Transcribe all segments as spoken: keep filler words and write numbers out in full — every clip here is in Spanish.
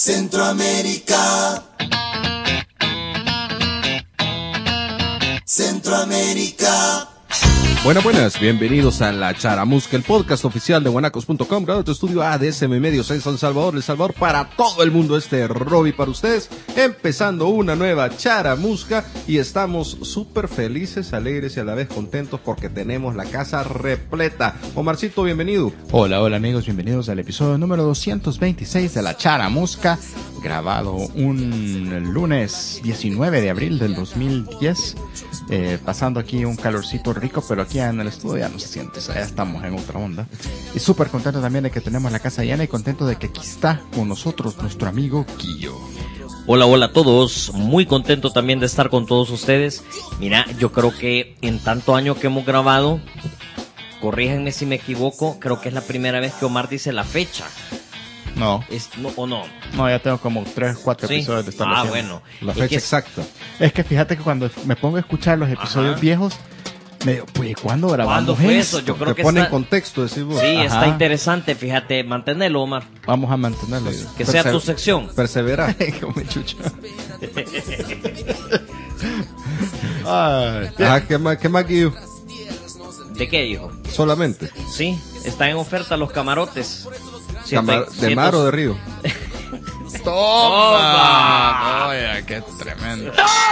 Centroamérica. Centroamérica. Buenas, buenas, bienvenidos a La Charamusca, el podcast oficial de guanacos punto com, grabado en tu estudio A D S M Medios en San Salvador, El Salvador, para todo el mundo. Este Robbie para ustedes, empezando una nueva Charamusca, y estamos súper felices, alegres y a la vez contentos porque tenemos la casa repleta. Omarcito, bienvenido. Hola, hola amigos, bienvenidos al episodio número doscientos veintiséis de La Charamusca, grabado un lunes diecinueve de abril del dos mil diez, eh, pasando aquí un calorcito rico, pero aquí en el estudio ya no se siente, o sea, ya estamos en otra onda. Y súper contento también de que tenemos la casa llena y contento de que aquí está con nosotros nuestro amigo Quillo. Hola, hola a todos, muy contento también de estar con todos ustedes. Mira, yo creo que en tanto año que hemos grabado, corríjanme si me equivoco, creo que es la primera vez que Omar dice la fecha. No. Es, no ¿O no? No, ya tengo como tres, cuatro ¿Sí? episodios de estar Ah, haciendo. bueno. La Es fecha que- exacta. Es que fíjate que cuando me pongo a escuchar los episodios Ajá. viejos, me digo, pues, ¿cuándo grabamos ¿Cuándo fue esto? eso? Yo creo Te que pone está... en contexto, decís vos. Sí, Ajá. está interesante, fíjate, manténelo, Omar. Vamos a mantenerlo. Que sea Perse- tu sección. Persevera. Como chucha. Ay, Ah, ¿qué más, qué más, Guillo? ¿De qué, hijo? Solamente. Sí, están en oferta los camarotes. Camar- ¿De mar o de río? ¡Toma! Oye, qué tremendo.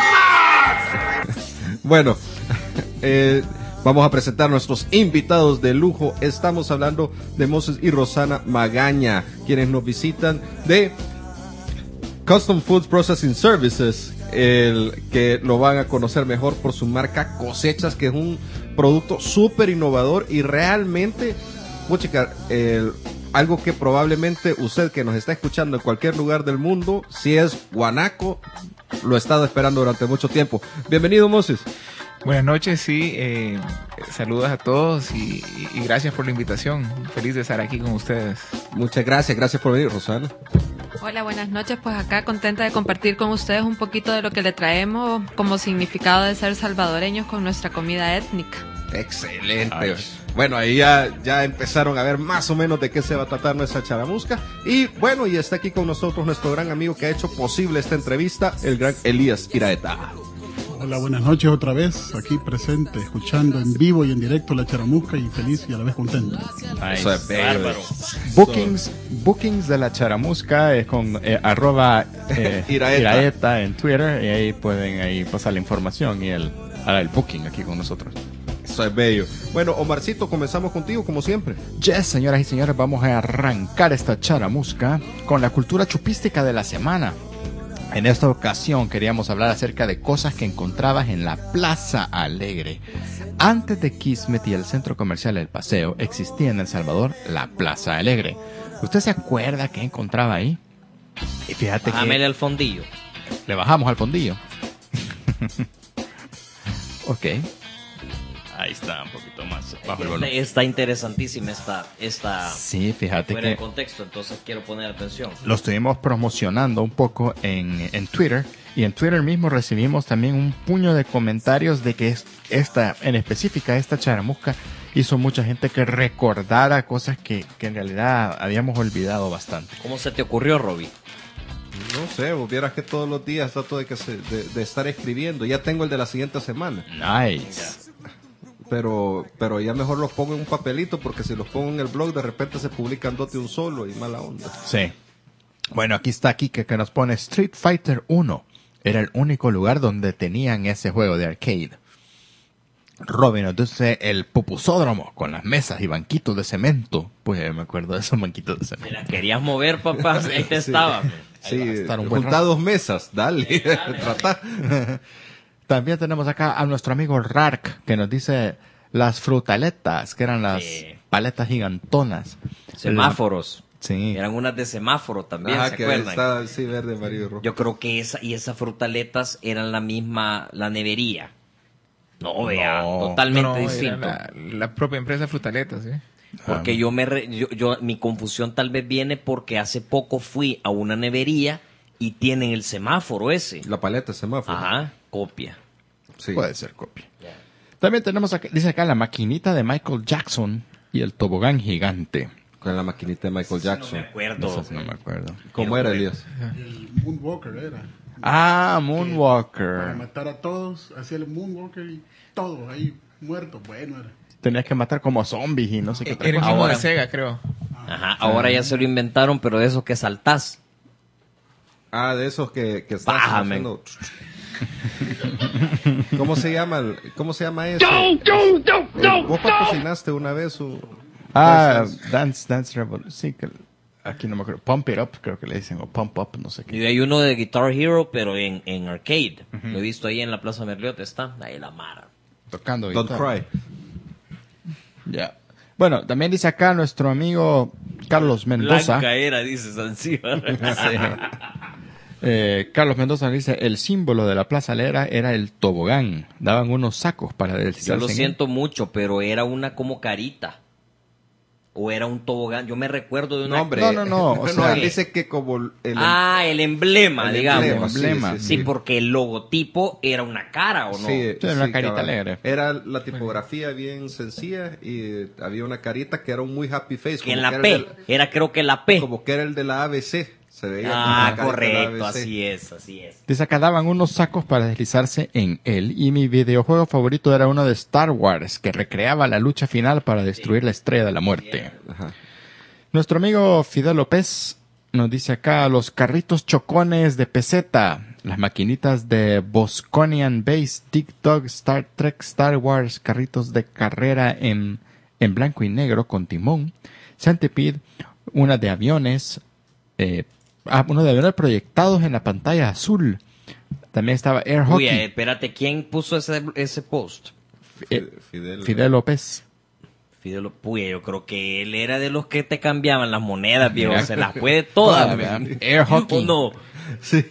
Bueno, eh, vamos a presentar a nuestros invitados de lujo. Estamos hablando de Moses y Rosana Magaña, quienes nos visitan de Custom Foods Processing Services, el que lo van a conocer mejor por su marca Cosechas, que es un producto súper innovador y realmente, puchica, el algo que probablemente usted que nos está escuchando en cualquier lugar del mundo, si es guanaco, lo ha estado esperando durante mucho tiempo. Bienvenido, Moses. Buenas noches, sí, eh, saludos a todos y, y gracias por la invitación. Feliz de estar aquí con ustedes. Muchas gracias, gracias por venir, Rosana. Hola, buenas noches. Pues acá contenta de compartir con ustedes un poquito de lo que le traemos como significado de ser salvadoreños con nuestra comida étnica. Excelente. Ay. Bueno, ahí ya, ya empezaron a ver más o menos de qué se va a tratar nuestra charamusca. Y bueno, y está aquí con nosotros nuestro gran amigo que ha hecho posible esta entrevista, el gran Elías Iraeta. Hola, buenas noches otra vez, aquí presente, escuchando en vivo y en directo la charamusca y feliz y a la vez contento. Eso es bello. Bárbaro. Bookings, bookings de la charamusca es con eh, arroba eh, Iraeta. Iraeta en Twitter y ahí pueden ahí pasar la información y el, hará el booking aquí con nosotros. Eso es bello. Bueno, Omarcito, comenzamos contigo como siempre. Yes, señoras y señores, vamos a arrancar esta charamusca con la cultura chupística de la semana. En esta ocasión queríamos hablar acerca de cosas que encontrabas en la Plaza Alegre. Antes de Kismet y el centro comercial El Paseo, existía en El Salvador la Plaza Alegre. ¿Usted se acuerda qué encontraba ahí? Y fíjate Bájamele que al fondillo. le bajamos al fondillo. Ok. Ahí está, un poquito más bajo el volumen. Está interesantísima esta, esta Sí, fíjate fuera de que contexto, entonces quiero poner atención. lo estuvimos promocionando un poco en, en Twitter, y en Twitter mismo recibimos también un puño de comentarios de que es- esta, en específica esta charamusca, hizo mucha gente que recordara cosas que, que en realidad habíamos olvidado bastante. ¿Cómo se te ocurrió, Robbie? No sé, vos vieras que todos los días trato de, que se, de, de estar escribiendo. Ya tengo el de la siguiente semana. Nice. Pero, pero ya mejor los pongo en un papelito, porque si los pongo en el blog de repente se publican dos de un solo y mala onda. Sí. Bueno, aquí está Kike que nos pone Street Fighter uno. Era el único lugar donde tenían ese juego de arcade. Robin nos dice el pupusódromo con las mesas y banquitos de cemento. Pues me acuerdo de esos banquitos de ¿Me cemento. la querías mover, papá? Ahí te estaba. Sí, va a estar un buen junta rato. dos mesas, dale, trata. También tenemos acá a nuestro amigo Rark que nos dice las frutaletas, que eran las Sí. paletas gigantonas. Semáforos. Sí. Eran unas de semáforo también, Ajá, ¿se que acuerdan? está sí, verde, amarillo y rojo. Yo creo que esa y esas frutaletas eran la misma, la nevería. No, vea, No. totalmente No, no, era distinto. la, la propia empresa Frutaleta, sí. Porque yo me, re- yo, yo- mi confusión tal vez viene porque hace poco fui a una nevería y tienen el semáforo ese. La paleta, semáforo. Ajá, copia. Sí. Puede ser copia. También tenemos acá, dice acá la maquinita de Michael Jackson y el tobogán gigante. Con la maquinita de Michael Jackson. No me acuerdo. Eso sí no me acuerdo. ¿Cómo era, Elías? El Moonwalker era. Ah, Para Moonwalker. matar a todos, hacía el Moonwalker y todos ahí muertos. Bueno, era. Tenías que matar como zombies y no sé qué otra Era el cosa. mismo Ahora. de Sega, creo. Ajá, ahora ya se lo inventaron, pero de esos que saltás. Ah, de esos que, que estás Bájame. haciendo... ¿Cómo se llama? el- ¿Cómo se llama eso? Eh, ¿Vos patrocinaste una vez su... Ah, Pues, Dance, Dance Revolution. Sí, que aquí no me acuerdo. Pump It Up, creo que le dicen. O Pump Up, no sé qué. Y hay uno de Guitar Hero, pero en, en arcade. Lo he visto ahí en la Plaza Merliot, está ahí la mara. Tocando Don't guitarra. Cry. Ya. Bueno, también dice acá nuestro amigo Carlos Mendoza. Blanca era, dice Zanzíbar. Sí. Eh, Carlos Mendoza dice, el símbolo de la Plaza Alegre era el tobogán. Daban unos sacos para deslizarse. Yo lo en él. siento mucho, pero era una como carita. O era un tobogán. Yo me recuerdo de una... No, hombre. No, no, no, o sea- él dice que como el... Ah, el emblema, el digamos. emblema, emblema. Sí, porque el logotipo era una cara, ¿o no? Sí, Sí, una carita cabal. alegre. Era la tipografía bien sencilla y había una carita que era un muy happy face. Que como en la era P. el del- Era creo que la P. como que era el de la A B C. Se veía como Ah, la carita de la correcto, A B C. así es, así es. Dice acá daban unos sacos para deslizarse en él. Y mi videojuego favorito era uno de Star Wars, que recreaba la lucha final para destruir la estrella de la muerte. Ajá. Nuestro amigo Fidel López nos dice acá los carritos chocones de peseta, las maquinitas de Bosconian Base, Dig Dog, Star Trek, Star Wars, carritos de carrera en, en blanco y negro con timón, Centipede, una de aviones, eh, ah, uno de aviones proyectados en la pantalla azul. También estaba Air Hockey. Uy, eh, espérate, ¿quién puso ese, ese post? Eh, Fidel. Fidel López. Fidel Puya, yo creo que él era de los que te cambiaban las monedas, viejo. Mira. Se las puede todas, Todas, man. ¿verdad? Air Hockey. ¿O no? Sí.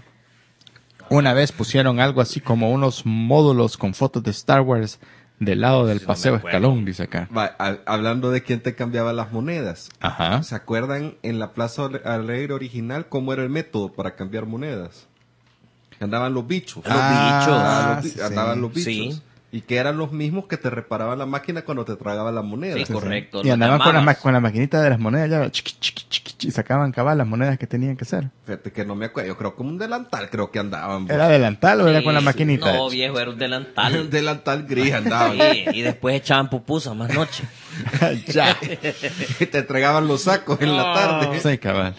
Una vez pusieron algo así como unos módulos con fotos de Star Wars del lado del Sí, no Paseo me acuerdo. Escalón, dice acá. Va, a- hablando de quién te cambiaba las monedas. Ajá. ¿Se acuerdan en la Plaza Alegre original cómo era el método para cambiar monedas? Andaban los bichos. Los bichos. Ah, los bi- sí, sí. andaban los bichos. Sí. Y que eran los mismos que te reparaban la máquina cuando te tragaban las monedas. Sí, correcto. Y los andaban con la, ma- llamabas. con la maquinita de las monedas ya, chiqui, chiqui, chiqui, y sacaban cabal las monedas que tenían que ser. Fíjate que no me acuerdo. Yo creo como un delantal creo que andaban. ¿Era delantal o era Sí, con la sí. maquinita? No, viejo, era un Un delantal. delantal gris andaban. Sí, y después echaban pupusas más noche. ya. Y te entregaban los sacos en la tarde. Sí, cabal.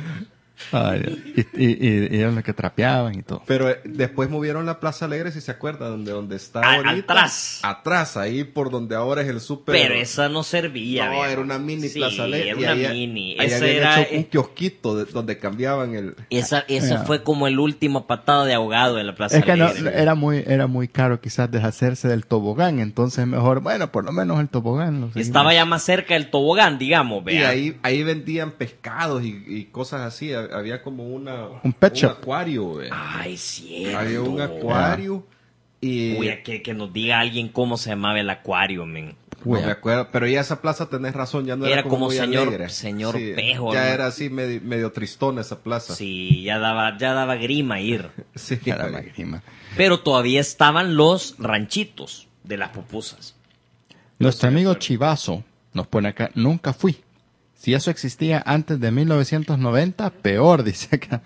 Ay, y, y, y, y eran los que trapeaban y todo. Pero eh, después movieron la Plaza Alegre, si se acuerdan, donde, donde está A- ahorita. atrás. Atrás, ahí por donde ahora es el súper. Pero esa no servía, No, viejo. era una mini Sí, Plaza Alegre. era y una ahí- mini. ahí Esa habían era... hecho un kiosquito de- donde cambiaban el... Esa, esa Ya. fue como el último patada de ahogado en la Plaza Es que no, Alegre. era muy era muy caro quizás deshacerse del tobogán, entonces mejor, bueno, por lo menos el tobogán. Lo seguimos. Estaba ya más cerca del tobogán, digamos, Y vea. ahí, ahí vendían pescados y, y cosas así. Ha- Había como una... Un pet shop. acuario, ve. Ay, cierto. Había un acuario y... Uy, que, que nos diga alguien cómo se llamaba el acuario, men. No me acuerdo, pero ya esa plaza tenés razón, ya no era, Era como muy señor- alegre. señor Pejo, Ya ¿no? era así medio, medio tristona esa plaza. Sí, ya daba, ya daba grima ir. Sí. Era la grima. Pero todavía estaban los ranchitos de las pupusas. Nuestro amigo Chivazo nos pone acá, nunca fui. Si eso existía antes de mil novecientos noventa, peor, dice acá.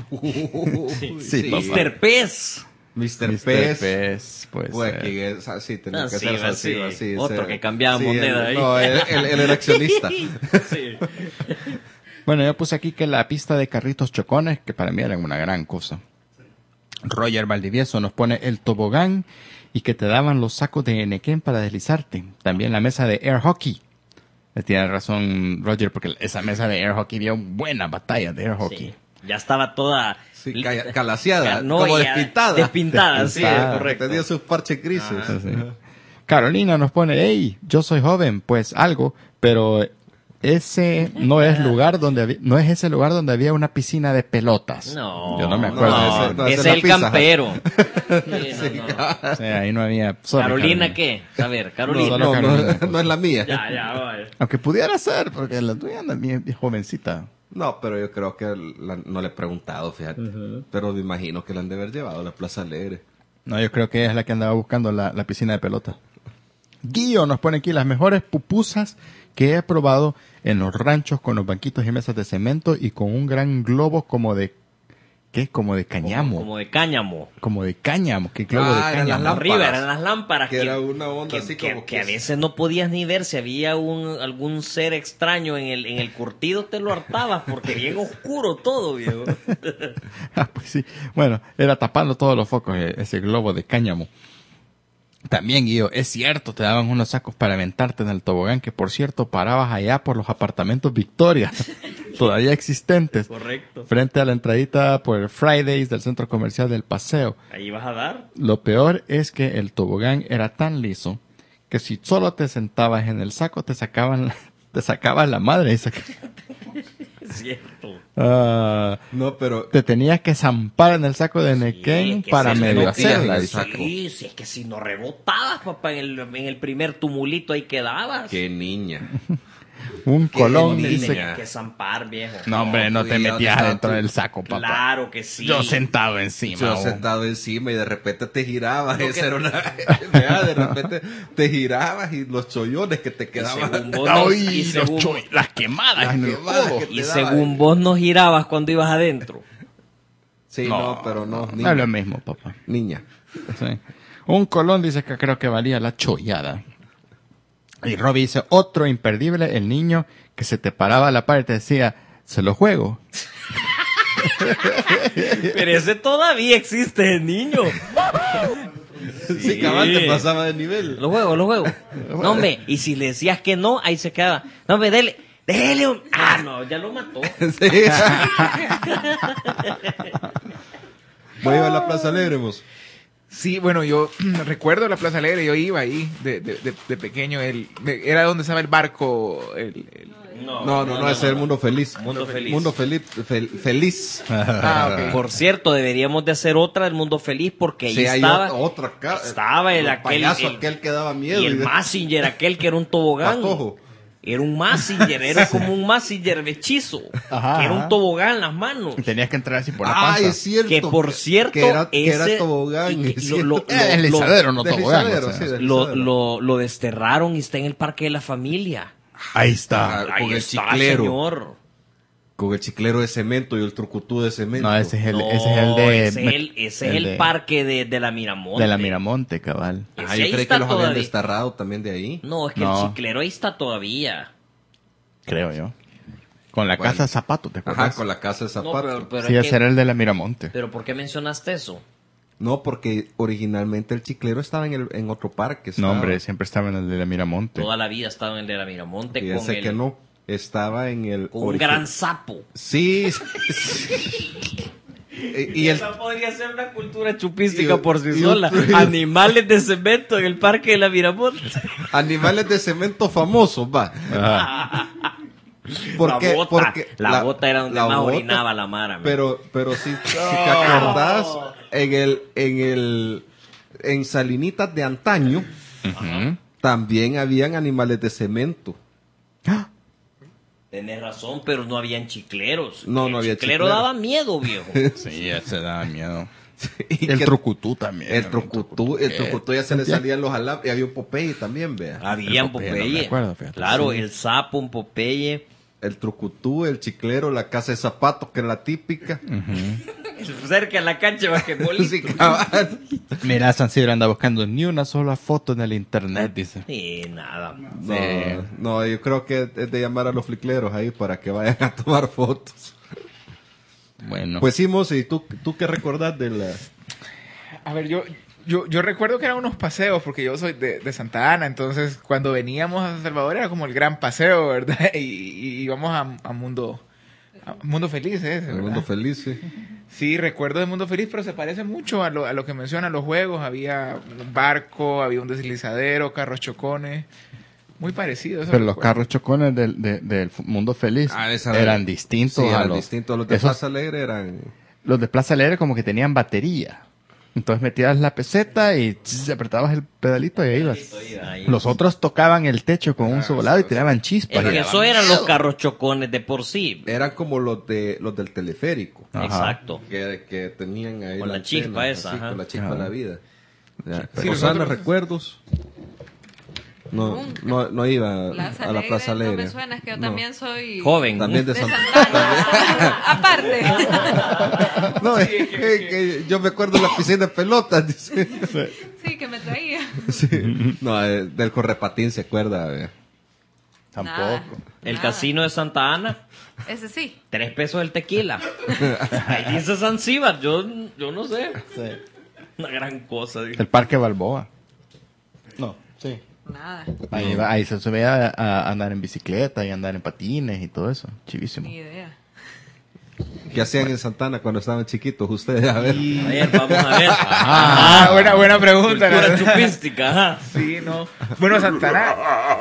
Uy, Sí, papá. mister Pez. mister mister Pez. Pez, pues. Pues eh, que es así, tenía Ah, que sí, ser va, así, sí. así, Otro ser- que cambiaba moneda ahí. No, él, él- él era accionista. Sí. Bueno, yo puse aquí que la pista de carritos chocones, que para mí eran una gran cosa. Roger Valdivieso nos pone el tobogán y que te daban los sacos de Enequén para deslizarte. También la mesa de air hockey. Eh, Tiene razón Roger, porque esa mesa de air hockey dio buena batalla de air hockey. Sí. Ya estaba toda... Sí, ca- calaseada, No, como ya despintada. Despintada, sí, Despintada. correcto. Tenía sus parches grises. Sí, sí. Carolina nos pone, hey, yo soy joven, pues algo, pero ese no es lugar donde había- no es ese lugar donde había una piscina de pelotas. No, Yo no me acuerdo no, de ese- eso. no, ese esa es es la el Pizza Hut. campero. Sí, no, no. O sea, ahí no había. sorry, ¿Carolina qué? A ver, No, Carolina. solo no, Carolina, no, pues. no es la mía. Ya, ya, vaya. Aunque pudiera ser, porque la tuya anda bien, bien jovencita. No, pero yo creo que la- no le he preguntado, fíjate. Pero me imagino que la han de haber llevado a la Plaza Alegre. No, yo creo que ella es la que andaba buscando la, la piscina de pelota. Guillo nos pone aquí las mejores pupusas que he probado en los ranchos con los banquitos y mesas de cemento y con un gran globo como de, ¿qué? Como de cáñamo. Como, como de cáñamo. Como de cáñamo, ¿qué globo Ah, de eran cáñamo? las Arriba lámparas. eran las lámparas. Que era una onda que, así que- como que que a veces no podías ni ver si había un, algún ser extraño en el, en el curtido, te lo hartabas porque bien oscuro todo, viejo. Ah, pues sí. Bueno, era tapando todos los focos eh, ese globo de cáñamo. También, Guido, es cierto, te daban unos sacos para aventarte en el tobogán, que por cierto parabas allá por los apartamentos Victoria, todavía existentes, Correcto. frente a la entradita por Fridays del centro comercial del Paseo. Ahí vas a dar. Lo peor es que el tobogán era tan liso que si solo te sentabas en el saco te sacaban, te sacaban la madre. Y saca- Es cierto. Ah, No, pero te tenías que zampar en el saco de Sí, Nequén que para se medio metías hacerla. en el dice. saco. Sí, sí, es que si no rebotabas, papá, en el, en el primer tumulito ahí quedabas. qué niña. Un Qué colón niña. dice. Tenías que zampar, viejo. No, hombre, no tú te ya metías estabas dentro tú- del saco, papá. Claro que sí. Yo sentado encima. Yo oh. sentado encima y de repente te girabas. Lo Esa que- era una... Vea, de repente te girabas y los chollones que te Y quedaban. según vos no- Ay, y los según- cho- las quemadas Las en el quemadas codo. que te y daba. según vos no girabas cuando ibas adentro. Sí, no, pero no. No Niña. es lo mismo, papá. Niña. Sí. Un colón dice que creo que valía la chollada. Y Robbie dice, otro imperdible, el niño que se te paraba a la par y te decía, se lo juego. Pero ese todavía existe, el niño. Sí, cabal, te pasaba de nivel. Lo juego, lo juego. No, hombre, y si le decías que no, ahí se quedaba. No, hombre, dele, dele un... Ah, no, ya lo mató. Sí. Voy a ir a la Plaza Alegre, vos. Sí, bueno, yo recuerdo la Plaza Alegre, yo iba ahí de, de, de, de pequeño. El, de- era donde estaba el barco. El, el- No, no, no, ese es el mundo feliz. Mundo feliz. Mundo feliz. fel- feliz. Ah, ok. Por cierto, deberíamos de hacer otra del Mundo Feliz porque ahí Sí, hay estaba... ot- otra acá. estaba el el aquel- payaso el- aquel que daba miedo. Y el de- Massinger, aquel que era un tobogán. Patojo. Era un Massinger, era como un Massinger hechizo. Ajá, que era un ajá. tobogán en las manos. Y tenías que entrar así por la Ah, panza. es cierto. Que por cierto, que era, que era ese- tobogán. y que es lo- cierto. lo- Eh, el deslizadero, no tobogán. Deslizadero, o sea. sí, Lo, deslizadero. lo, lo desterraron y está en el parque de la familia. Ahí está. Ah, Ahí con el está, chiclero. señor. Con el chiclero de cemento y el trucutú de cemento. No, ese es el, No, ese es el de... ese es el, ese es el de- parque de, de la Miramonte. De la Miramonte, cabal. Ah, Ese yo ahí creí está que los habían todavía. desterrado también de ahí. No, es que No. el chiclero ahí está todavía. Creo yo. Con la Bueno. casa de zapatos, ¿te acuerdas? Ajá, con la casa de No, zapatos. pero, pero Sí, es ese que- era el de la Miramonte. pero ¿por qué mencionaste eso? No, porque originalmente el chiclero estaba en, el, en otro parque. No, estaba. hombre, siempre estaba en el de la Miramonte. Toda la vida estaba en el de la Miramonte con, Fíjense el, que no. Estaba en el... con un origi- gran sapo. Sí. y, y el... Esa podría ser una cultura chupística y- por sí y sola. otro- Animales de cemento en el parque de la Miramonte. Animales de cemento famosos, va. Ajá. Porque, la bota, porque la, bota era donde la más bota, orinaba la Mara. man. Pero, pero si, si te acordás, en el, en el, en Salinitas de antaño, Ujú. también habían animales de cemento. Tenés razón, pero no habían chicleros. No, el no había chiclero chiclero. daba miedo, viejo. Sí, ese daba miedo. Y El que- trucutú también. El trucutú, el trucutú ya se le salían los alambres, y había un Popeye también, vea. Habían El Popeye, Popeye. no me acuerdo, fíjate. Claro, Sí. el sapo, un Popeye. El trucutú, el chiclero, la casa de zapatos, que era la típica. Cerca de la cancha de basquetbolista. Sí, cabal. Mira, San Isidro anda buscando ni una sola foto en el internet, dice. Sí, nada. No, no, yo creo que es de llamar a los flicleros ahí para que vayan a tomar fotos. Bueno. Pues sí, Mose, ¿y tú, tú qué recordás de la...? A ver, yo, yo, yo recuerdo que eran unos paseos, porque yo soy de, de Santa Ana, entonces cuando veníamos a San Salvador era como el gran paseo, ¿verdad? Y, y íbamos a, a Mundo a Mundo Feliz, ¿eh? El mundo feliz, sí. Sí, recuerdo de Mundo Feliz, pero se parece mucho a lo, a lo que mencionan los juegos. Había un barco, había un deslizadero, carros chocones. Muy parecido. eso Pero los recuerdo. carros chocones del, de- del Mundo Feliz Ah, esa era- eran distintos Sí, a eran los... distintos. Los de esos- Plaza Alegre eran... Los de Plaza Alegre como que tenían batería. Entonces metías la peseta y tss, apretabas el pedalito y ahí ibas. Ahí. Los otros tocaban el techo con Ah, un volado y tiraban chispas. Es y que daban eso eran miedo. los carros chocones de por sí. Eran como los de los del teleférico. Ajá. Exacto. Que, que tenían ahí Con la antena, chispa esa, así, ajá. con la chispa Ajá. de la vida. Ya, Sí, Rosana, nosotros- recuerdos. No, Nunca. no, no iba Plaza a la Plaza No Alegre. me suena, es que yo No. también soy Joven. También de de Santa Santana. Aparte. No, es que, que yo me acuerdo de la piscina de pelotas. Dice. Sí, que me traía. Sí. No, eh, del Correpatín se acuerda. eh. Tampoco. Nada. El Nada. casino de Santa Ana, Ese sí. tres pesos el tequila. Ahí dice Zanzíbar, yo, yo no sé. Una gran cosa. digo. El Parque Balboa. No, sí. Nada. Ahí, va- ahí se subía a, a andar en bicicleta y andar en patines y todo eso. Chivísimo. Ni idea. ¿Qué hacían en Santana cuando estaban chiquitos ustedes? A ver. A ver, vamos a ver. Ah, buena, buena pregunta. la Cultura verdad. chupística, ajá. Sí, no. Bueno, Santana.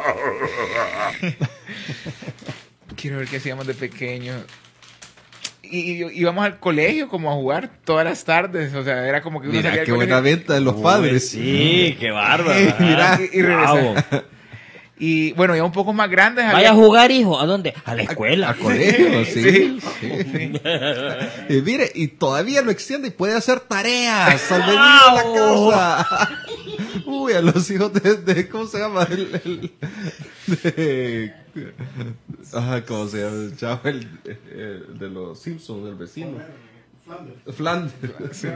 Quiero ver qué hacíamos de pequeños. Y, y íbamos al colegio como a jugar todas las tardes. O sea, era como que uno salía Mira, del qué colegio buena venta de los padres. Sí, qué bárbaro. y, ajá. y regresaba. Bravo. Y bueno, ya un poco más grandes. Vaya a había- jugar, hijo. ¿A dónde? A la escuela. Al colegio, sí. Sí. sí. Y mire, y todavía lo extiende y puede hacer tareas al venir a la casa. Uy, a los hijos de, de- ¿cómo se llama? El, el- de, ah, ¿cómo se llama? El chavo, el, el de los Simpsons, el vecino. Flanders. Sí,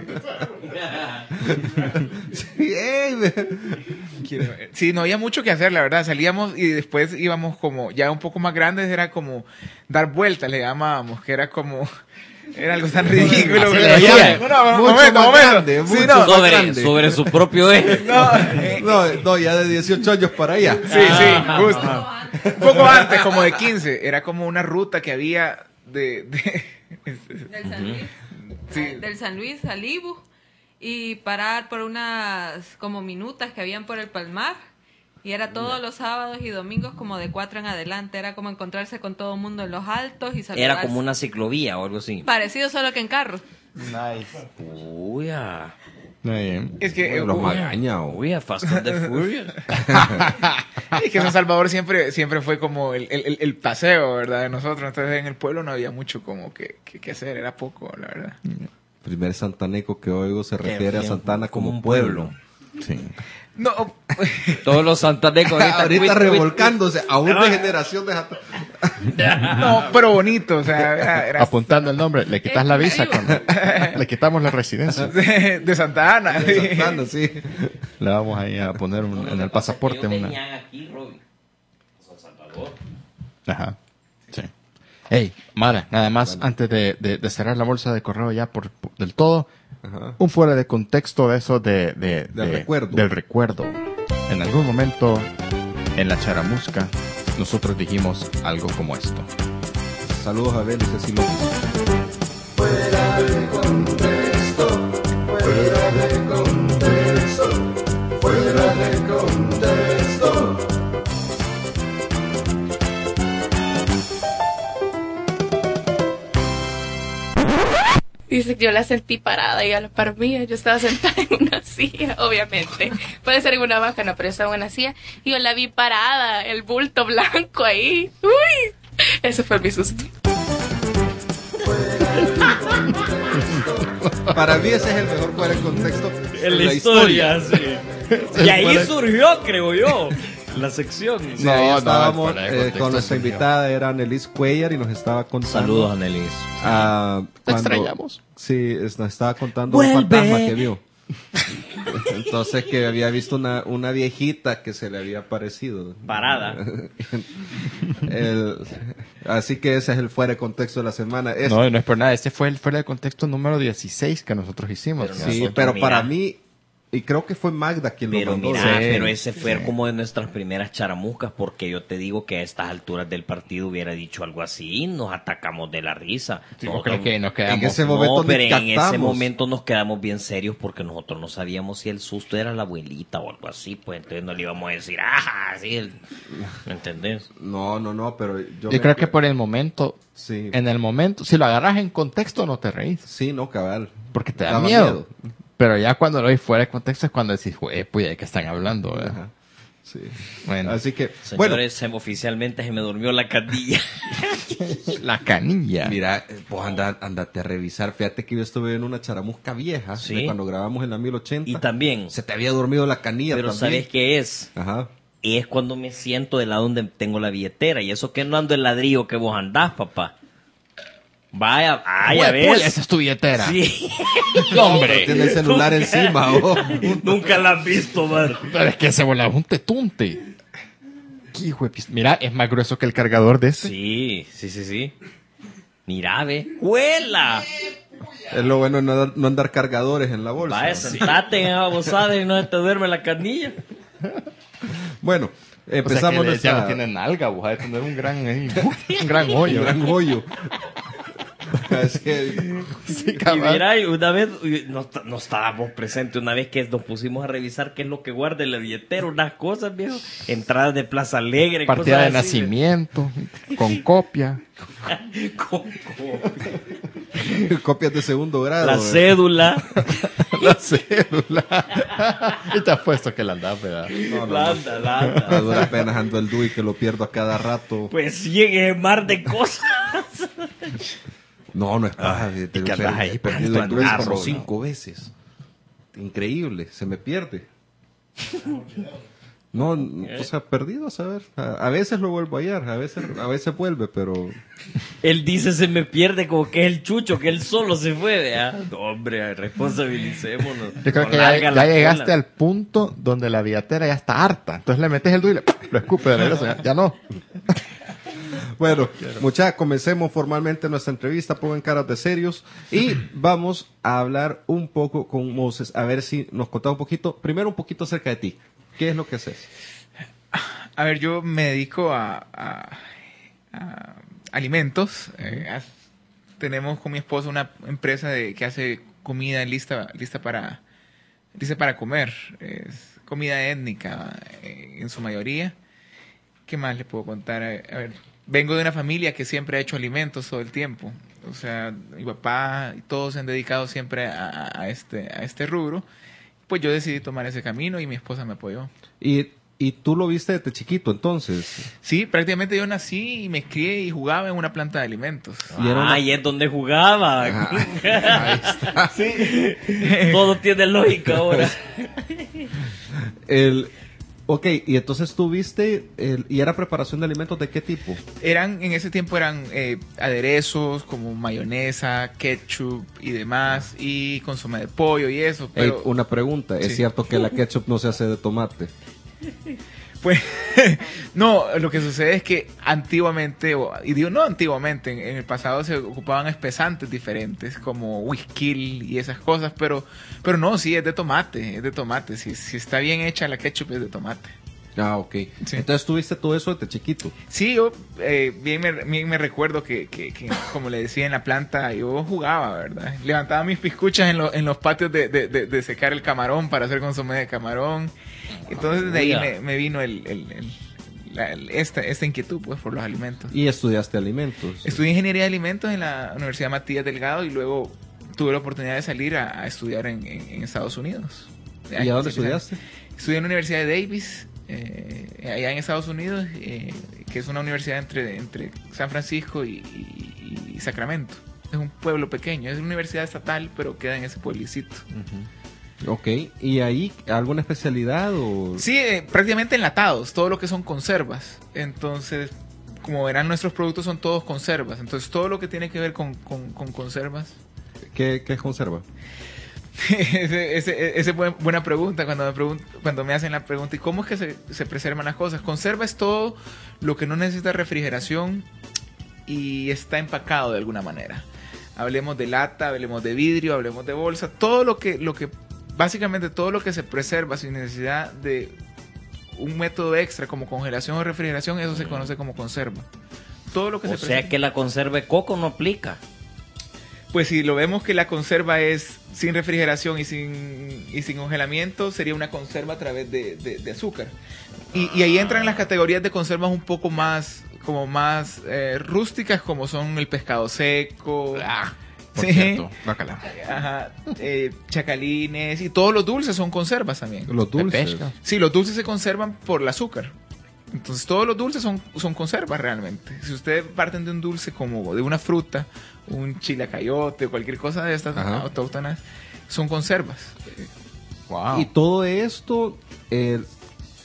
ey, me- Quiero ver. Sí, no había mucho que hacer, la verdad. Salíamos y después íbamos como, ya un poco más grandes, era como dar vueltas, le llamábamos, que era como, era algo tan ridículo. Así que- le decían. No, no, Mucho momento, más momento. grande, Sí, mucho no, más sobre, grande. sobre su propio eje. no, eh, No, no, ya de dieciocho años para allá. sí, sí, justo. Un poco antes, como de quince, era como una ruta que había de... de- Del San Luis. Sí. Del San Luis al Ibu. Y parar por unas como minutas que habían por el Palmar. Y era todos los sábados y domingos como de cuatro en adelante. Era como encontrarse con todo el mundo en los altos y saludarse. Era como una ciclovía o algo así. Parecido solo que en carro. Nice. Uy, ah. Muy bien. Es que, Bueno, los uh, Magaña, o- Uy, a Fast and the Furious. es que San Salvador siempre, siempre fue como el, el, el paseo, ¿verdad? De nosotros. Entonces en el pueblo no había mucho como que, que, que hacer, era poco, la verdad. Primer santaneco que oigo se refiere a bien, Santana como, como un pueblo. Sí. No, Todos los santanecos ahorita, Ahorita quit, quit, revolcándose, aún de generación de Santana. no, pero bonito, o sea, era, era Apuntando el nombre, le quitas la visa, con, le quitamos la residencia. de, de Santa Ana. De Santana, sí. Le vamos ahí a poner un- en el pasaporte Ellos una. tenían aquí, Robin. San Salvador. Ajá. Sí. Hey, Mara, nada más antes de, de- de cerrar la bolsa de correo ya por, por- del todo, Ajá. un fuera de contexto de eso de, de- Del de- recuerdo. del recuerdo. En algún momento en la charamusca nosotros dijimos algo como esto. Saludos a Belis, así lo Dice que yo la sentí parada y a la par mía, yo estaba sentada en una silla, obviamente. Puede ser en una banca, no, pero yo estaba en una silla y yo la vi parada, el bulto blanco ahí. ¡Uy! Eso fue mi susto. Para mí ese es el mejor fuera de contexto En de la historia, sí. Y ahí Fuera- surgió, creo yo, la sección. Sí, ahí No, no, estábamos el fuera de eh, contexto con nuestra surgió. invitada, era Annelies Cuellar y nos estaba contando. Saludos, Anelis. ah, Te cuando- extrañamos. Sí, es- nos estaba contando un Vuelve. fantasma que vio. Entonces que había visto una, una viejita que se le había aparecido. Parada. El- así que ese es el fuera de contexto de la semana. Es- No, no es por nada. Este fue el fuera de contexto número dieciséis que nosotros hicimos. Pero sí, nosotros, pero mira. para mí, y creo que fue Magda quien Pero lo mandó. mira, Sí. pero ese fue como de nuestras primeras charamuscas, porque yo te digo que a estas alturas del partido hubiera dicho algo así, nos atacamos de la risa. Sí, Nosotros- ¿vos crees que nos quedamos? En ese momento no, ni pero en ese captamos. momento nos quedamos bien serios porque nosotros no sabíamos si el susto era la abuelita o algo así, pues entonces no le íbamos a decir, ah, sí, el-". ¿me entendés? No, no, no, pero yo, Yo me creo que acuerdo- por el momento, Sí, en el momento, si lo agarras en contexto no te reís, sí, no, cabal. porque te da Daba miedo. Pero ya cuando lo ves fuera de contexto es cuando decís, "Jue, pues, ¿de qué están hablando?" ¿verdad? Ajá. Sí. Bueno, Así que, bueno, Señores, se- oficialmente se me durmió la candilla. la canilla. mira, eh, pues anda, andate a revisar. Fíjate que yo estuve en una charamusca vieja, Sí. de cuando grabamos en la mil ochenta. Y también, Se te había dormido la canilla pero también. ¿sabes qué es? Ajá. es cuando me siento del lado donde tengo la billetera. Y eso que no ando el ladrillo que vos andás, papá. Vaya, vaya, Huepuya, ¿ves? esa es tu billetera. Sí. No, hombre. Tiene el celular Nunca- encima, oh. Nunca la has visto, man. Pero es que se volaba un tetunte. ¿Qué hijo de pis- Mira, es más grueso que el cargador de este. Sí, sí, sí, sí. Mira, ve. ¡Huela! Es lo bueno de no, dar- no andar cargadores en la bolsa. Vaya, sentate en esa babosada y no se te duerme la canilla. Bueno, empezamos o sea, que ya nuestra- no tiene nalga, vos vas a tener un gran, ahí, un gran hoyo. un gran hoyo. Es que- Sí, Y cabal. mira, y una vez, uy, no, está- no estábamos presentes, una vez que nos pusimos a revisar qué es lo que guarda el billetero, unas cosas, viejo. Entradas de Plaza Alegre, Partida de cosas así, nacimiento, con copia. con- con copias de segundo grado. la eh. cédula. La célula. Y te has puesto que la andás, ¿verdad? No, no, la no. anda, la A anda. duras penas ando el D U I que lo pierdo a cada rato. Pues sí, en ese mar de cosas. No, no es paja. Ay, Te- y que per- andas ahí he perdido el puesto D U I en como arro, cinco veces. Increíble, se me pierde. No, o sea, perdido, a saber. A, a veces lo vuelvo a hallar, a veces, a veces vuelve, pero Él dice se me pierde como que es el chucho, que él solo se fue, ¿verdad? No, hombre, responsabilicémonos. Yo creo No que ya, larga ya la llegaste cola. al punto donde la billetera ya está harta. Entonces le metes el D U I y le- lo escupe de regreso. Ya, ya no. bueno, muchachos, comencemos formalmente nuestra entrevista, pongan caras de serios y vamos a hablar un poco con Moses, a ver si nos contás un poquito, primero un poquito acerca de ti. ¿Qué es lo que haces? A ver, yo me dedico a, a- a alimentos. Eh, as- tenemos con mi esposo una empresa de, que hace comida lista, lista para, lista para comer. Es comida étnica eh, en su mayoría. ¿Qué más le puedo contar? A, a ver, vengo de una familia que siempre ha hecho alimentos todo el tiempo. O sea, mi papá y todos se han dedicado siempre a, a este, a este rubro. Pues yo decidí tomar ese camino y mi esposa me apoyó. Y, y tú lo viste desde chiquito, entonces. Sí, prácticamente yo nací y me crié y jugaba en una planta de alimentos. Y era una- Ah, y es donde jugaba. Ahí está. Todo tiene lógica ahora. El, ok, y entonces tú viste, el, ¿y era preparación de alimentos de qué tipo? Eran, en ese tiempo eran eh, aderezos como mayonesa, ketchup y demás, y consomé de pollo y eso. Ey, Pero, una pregunta, ¿es Sí. cierto que la ketchup no se hace de tomate? pues, no, lo que sucede es que antiguamente, o- y digo no antiguamente, en, en el pasado se ocupaban espesantes diferentes, como whisky y esas cosas, pero, pero no, sí, es de tomate, es de tomate. Si, si está bien hecha la ketchup es de tomate. Ah, ok. Sí. Entonces tú viste todo eso desde chiquito. Sí, yo eh, bien, me, bien me recuerdo que, que, que, como le decía en la planta, yo jugaba, ¿verdad? Levantaba mis piscuchas en, lo- en los patios de, de, de, de secar el camarón para hacer consomé de camarón. Entonces de ahí Uy, me, me vino el, el- el- la- el- esta, esta inquietud pues por los alimentos. Y estudiaste alimentos. Estudié ingeniería de alimentos en la Universidad Matías Delgado y luego tuve la oportunidad de salir a, a estudiar en, en- en Estados Unidos. ¿Y a dónde estudiaste? Estudié en la Universidad de Davis, eh, allá en Estados Unidos, eh, que es una universidad entre, entre San Francisco y, y- y Sacramento. Es un pueblo pequeño, es una universidad estatal, pero queda en ese pueblecito. Ok, ¿y ahí alguna especialidad o...? Sí, eh, prácticamente enlatados, todo lo que son conservas. Entonces, como verán, nuestros productos son todos conservas. Entonces, todo lo que tiene que ver con, con- con conservas. ¿Qué, qué conserva? ese, ese, ese es buen- buena pregunta cuando me, pregun- cuando me hacen la pregunta. ¿Y cómo es que se, se preservan las cosas? Conserva es todo lo que no necesita refrigeración y está empacado de alguna manera. Hablemos de lata, hablemos de vidrio, hablemos de bolsa. Todo lo que, lo que, básicamente todo lo que se preserva sin necesidad de un método extra como congelación o refrigeración, eso se conoce como conserva. Todo lo que O se sea que la conserva de coco no aplica. Pues si lo vemos que la conserva es sin refrigeración y sin, y sin congelamiento, sería una conserva a través de, de- de azúcar. Y, y ahí entran las categorías de conservas un poco más, como más eh, rústicas, como son el pescado seco, Por sí, cierto, bacala. ajá, eh, chacalines, y todos los dulces son conservas también. Los dulces. pesca. Sí, los dulces se conservan por el azúcar. Entonces todos los dulces son, son conservas realmente. Si ustedes parten de un dulce como de una fruta, un chilacayote o cualquier cosa de estas Ajá. autóctonas, son conservas. Wow. Y todo esto, eh,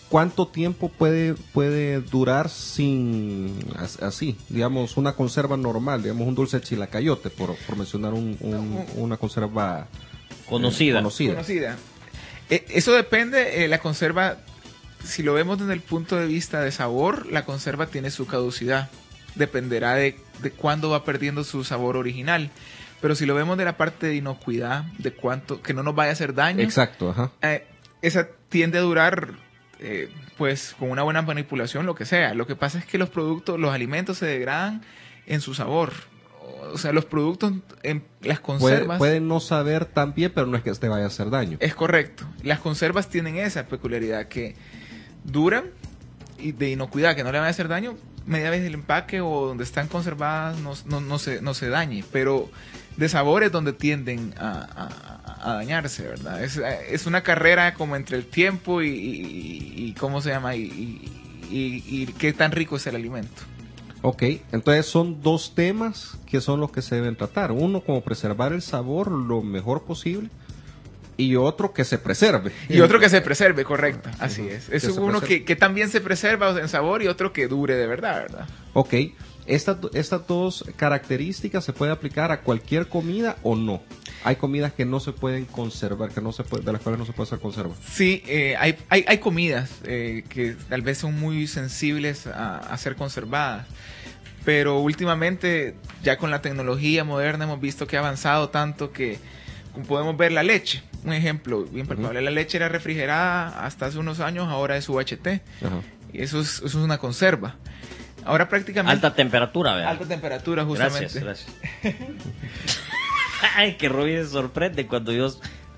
¿cuánto tiempo puede puede durar sin as- así, digamos, una conserva normal, digamos un dulce chilacayote, por, por mencionar un, un- una conserva eh, Conocida. conocida. Conocida. Eh, eso depende, eh, la conserva, si lo vemos desde el punto de vista de sabor, la conserva tiene su caducidad. Dependerá de, de cuándo va perdiendo su sabor original. Pero si lo vemos de la parte de inocuidad, de cuánto, que no nos vaya a hacer daño, Exacto, ajá. eh, esa tiende a durar, eh, pues, con una buena manipulación, lo que sea. Lo que pasa es que los productos, los alimentos se degradan en su sabor. O sea, los productos, en las Puede, conservas... puede no saber tan bien, pero no es que te vaya a hacer daño. Es correcto. Las conservas tienen esa peculiaridad que duran y de inocuidad, que no le van a hacer daño, media vez el empaque o donde están conservadas no, no, no, se, no se dañe, pero de sabores donde tienden a, a, a dañarse, ¿verdad? Es, es una carrera como entre el tiempo y, y, y ¿cómo se llama? Y, y, y, y qué tan rico es el alimento. Ok, entonces son dos temas que son los que se deben tratar. Uno, como preservar el sabor lo mejor posible, y otro, que se preserve. Y otro que se preserve, correcto. Así es. Es Que se uno preserve. que, que también se preserva en sabor y otro que dure de verdad, ¿verdad? Ok, estas estas dos características se puede aplicar a cualquier comida o no. Hay comidas que no se pueden conservar, que no se puede, de las cuales no se puede hacer conserva. Sí, eh, hay, hay, hay comidas eh, que tal vez son muy sensibles a, a ser conservadas, pero últimamente ya con la tecnología moderna hemos visto que ha avanzado tanto que podemos ver la leche. Un ejemplo bien palpable, la leche era refrigerada hasta hace unos años, ahora es U H T. Ajá. Y eso es, eso es una conserva. Ahora prácticamente... Alta temperatura, ¿verdad? alta temperatura, justamente. Gracias, gracias. Ay, que Robbie se sorprende cuando yo...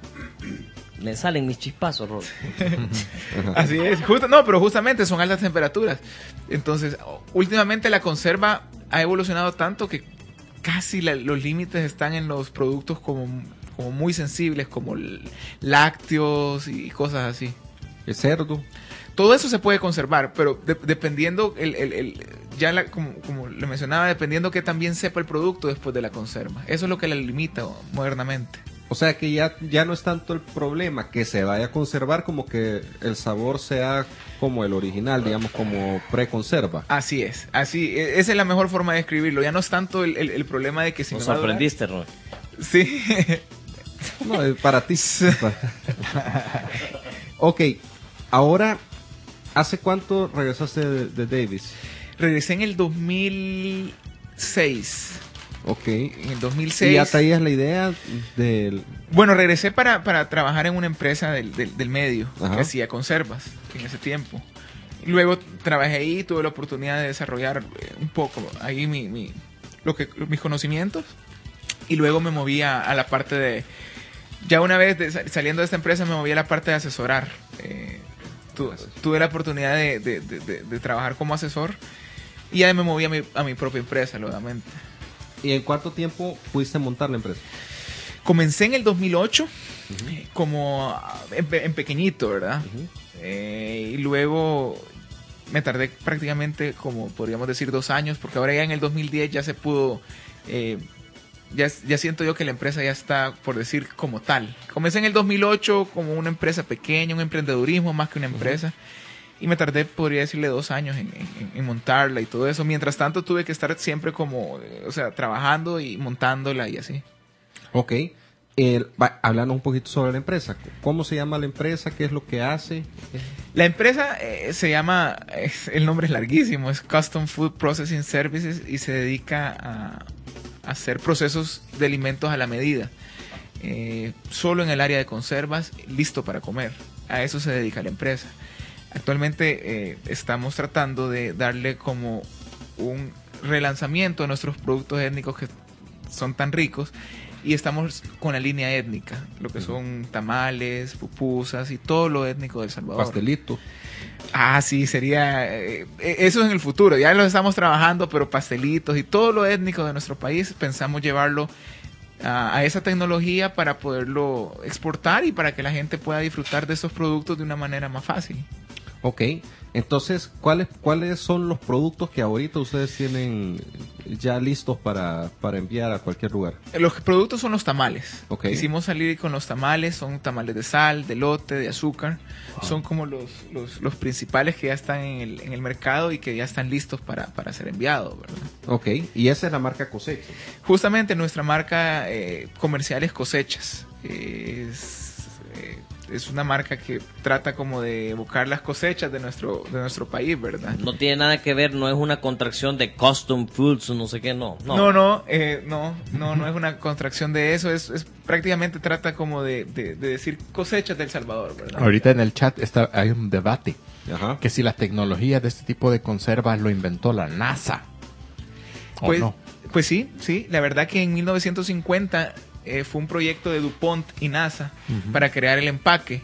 Me salen mis chispazos, Robbie. Así es, justo, no, pero justamente son altas temperaturas. Entonces, últimamente la conserva ha evolucionado tanto que casi la- los límites están en los productos como, como muy sensibles, como l- lácteos y cosas así. El cerdo. Todo eso se puede conservar, pero de- dependiendo, el, el- el- ya la- como, como le mencionaba, dependiendo que también sepa el producto después de la conserva. Eso es lo que la limita modernamente. O sea que ya, ya no es tanto el problema que se vaya a conservar como que el sabor sea como el original, digamos, como preconserva. Así es, así, e- esa es la mejor forma de describirlo. Ya no es tanto el, el- el problema de que si Nos me va a durar- sorprendiste, Robbie. Sí. No, es para ti. Ok, ahora, ¿hace cuánto regresaste de, de Davis? Regresé en el dos mil seis. Ok. En el dos mil ¿Y seis. ya traías la idea del... Bueno, regresé para, para trabajar en una empresa del, del, del medio Ajá. que hacía conservas en ese tiempo. Luego trabajé ahí y tuve la oportunidad de desarrollar eh, un poco ahí mi, mi, lo que, mis conocimientos. Y luego me moví a, a la parte de... Ya una vez de- saliendo de esta empresa me moví a la parte de asesorar. Eh, tu- tuve la oportunidad de, de, de, de- de trabajar como asesor y ya me moví a mi, a mi propia empresa, nuevamente. ¿Y en cuánto tiempo pudiste montar la empresa? Comencé en el dos mil ocho, eh, como ah, en, pe- en pequeñito, ¿verdad? Eh, y luego me tardé prácticamente, como podríamos decir, dos años, porque ahora ya en el dos mil diez ya se pudo, eh, ya, ya siento yo que la empresa ya está, por decir, como tal. Comencé en el dos mil ocho como una empresa pequeña, un emprendedurismo más que una empresa. Y me tardé, podría decirle, dos años en, en- en montarla y todo eso. Mientras tanto tuve que estar siempre como, eh, o sea, trabajando y montándola y así. Ok. El, va, hablando un poquito sobre la empresa. ¿Cómo se llama la empresa? ¿Qué es lo que hace? La empresa eh, se llama, es- el nombre es larguísimo, es Custom Food Processing Services y se dedica a, a hacer procesos de alimentos a la medida. Eh, solo en el área de conservas, listo para comer. A eso se dedica la empresa. Actualmente eh, estamos tratando de darle como un relanzamiento a nuestros productos étnicos que son tan ricos y estamos con la línea étnica, lo que son tamales, pupusas y todo lo étnico de El Salvador. Pastelito. Ah, sí, sería eh, eso en el futuro, ya lo estamos trabajando, pero pastelitos y todo lo étnico de nuestro país pensamos llevarlo a, a esa tecnología para poderlo exportar y para que la gente pueda disfrutar de esos productos de una manera más fácil. Ok, entonces, ¿cuáles cuáles son los productos que ahorita ustedes tienen ya listos para, para enviar a cualquier lugar? Los productos son los tamales. Ok. Hicimos salir con los tamales, son tamales de sal, de elote, de azúcar. Wow. Son como los, los, los principales que ya están en el, en el mercado y que ya están listos para, para ser enviados, ¿verdad? Ok, y esa es la marca Cosecha. Justamente nuestra marca eh, comercial es Cosechas. Es, eh, es una marca que trata como de evocar las cosechas de nuestro, de nuestro país, ¿verdad? No tiene nada que ver, no es una contracción de custom foods o no sé qué, no. No, No, no, eh, no, no, no es una contracción de eso, es, es prácticamente trata como de, de, de decir cosechas del Salvador, ¿verdad? Ahorita en el chat está, hay un debate Ajá. que si las tecnologías de este tipo de conservas lo inventó la NASA o Pues, no. pues sí, sí, la verdad que en mil novecientos cincuenta eh, fue un proyecto de DuPont y NASA Ujú. para crear el empaque.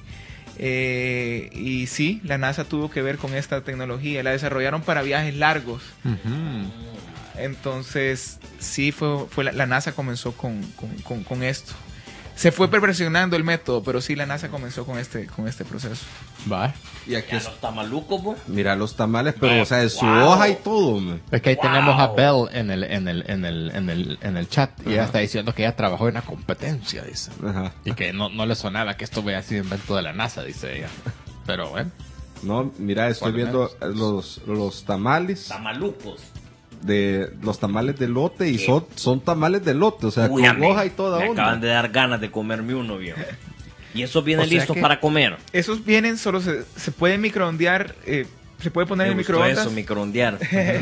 Eh, y sí, la NASA tuvo que ver con esta tecnología, la desarrollaron para viajes largos. Ujú. Entonces, sí, fue, fue la, la NASA comenzó con, con, con, con esto. Se fue perfeccionando el método, pero sí, la NASA comenzó con este, con este proceso. Va. Y aquí Ya es, los tamalucos, po. mira los tamales, pero o sea, de su Wow. hoja y todo. Man. Es que ahí Wow. tenemos a Belle en el, en el, en el, en el, en el chat y ella Ajá. está diciendo que ella trabajó en la competencia, dice. Ajá. Y que no, no le sonaba que esto hubiera sido invento de la NASA, dice ella. Pero bueno. No, mira, estoy Por lo viendo menos. los, los tamales Tamalucos. de los tamales de lote y son, son tamales de lote, o sea, Uy, con amén. hoja y toda Me onda. acaban de dar ganas de comerme uno, viejo. Y esos vienen O sea listos que- para comer. Esos vienen, solo se, se pueden microondear, eh, se puede poner Me en gustó microondas. eso, microondear.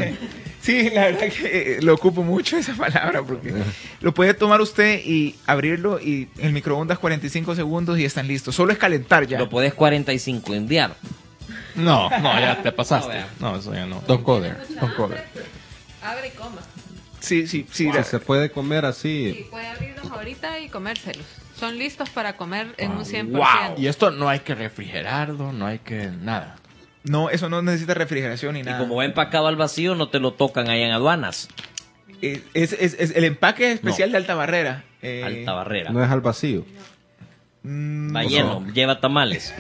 Sí, la verdad que eh, lo ocupo mucho esa palabra porque lo puede tomar usted y abrirlo y en microondas cuarenta y cinco segundos y están listos. Solo es calentar ya. Lo puedes cuarenta y cinco enviar. No, no, ya te pasaste. No, No, eso ya no. Don't go there. Don't go there. Abre y coma. Sí, sí, sí. Que la- se puede comer así. Sí, puede abrirlos ahorita y comérselos. Son listos para comer en un cien por Wow. ciento. Y esto no hay que refrigerarlo, no hay que nada. No, eso no necesita refrigeración ni Y nada. como va empacado al vacío, no te lo tocan allá en aduanas. Eh, es, es- es el empaque especial de alta barrera. Eh, Alta barrera. No es al vacío. mm, Va no. lleno, lleva tamales.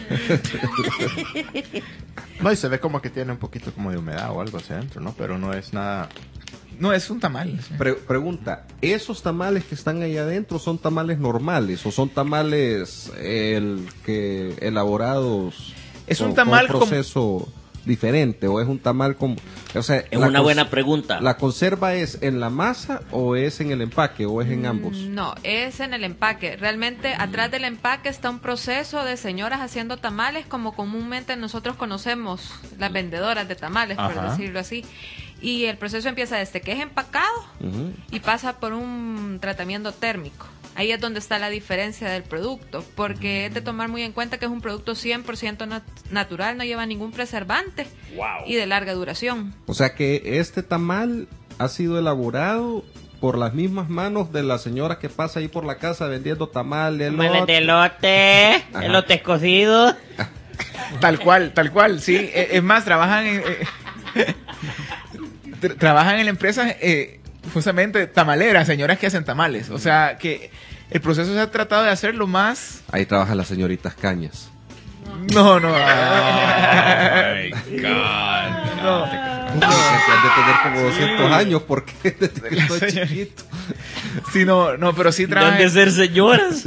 No, y se ve como que tiene un poquito como de humedad o algo hacia adentro, ¿no? Pero no es nada. No, es un tamal. sí. Pre- pregunta, ¿esos tamales que están ahí adentro son tamales normales o son tamales el que elaborados Es con- un tamal con un proceso diferente o es un tamal como, o sea, Es la una cons- buena pregunta. ¿La conserva es en la masa o es en el empaque o es en ambos? No, es en el empaque. Realmente atrás del empaque está un proceso de señoras haciendo tamales como comúnmente nosotros conocemos las vendedoras de tamales, por Ajá. decirlo así. Y el proceso empieza desde que es empacado Ujú. y pasa por un tratamiento térmico. Ahí es donde está la diferencia del producto, porque es de tomar muy en cuenta que es un producto cien por ciento nat- natural, no lleva ningún preservante y de larga duración. O sea que este tamal ha sido elaborado por las mismas manos de la señora que pasa ahí por la casa vendiendo tamales, Tamales de elote. elote, Ajá. elotes cocidos. Tal cual, tal cual, sí. Eh, Es más, trabajan en... eh, tra- trabajan en la empresa eh, justamente tamaleras, señoras que hacen tamales. O sea, que el proceso se ha tratado de hacer lo más... Ahí trabajan las señoritas Cañas. No, no. No. Que han de tener como doscientos años porque desde que estoy señora- chiquito. Sí, no, no, pero sí Deben trabajan... de ser señoras.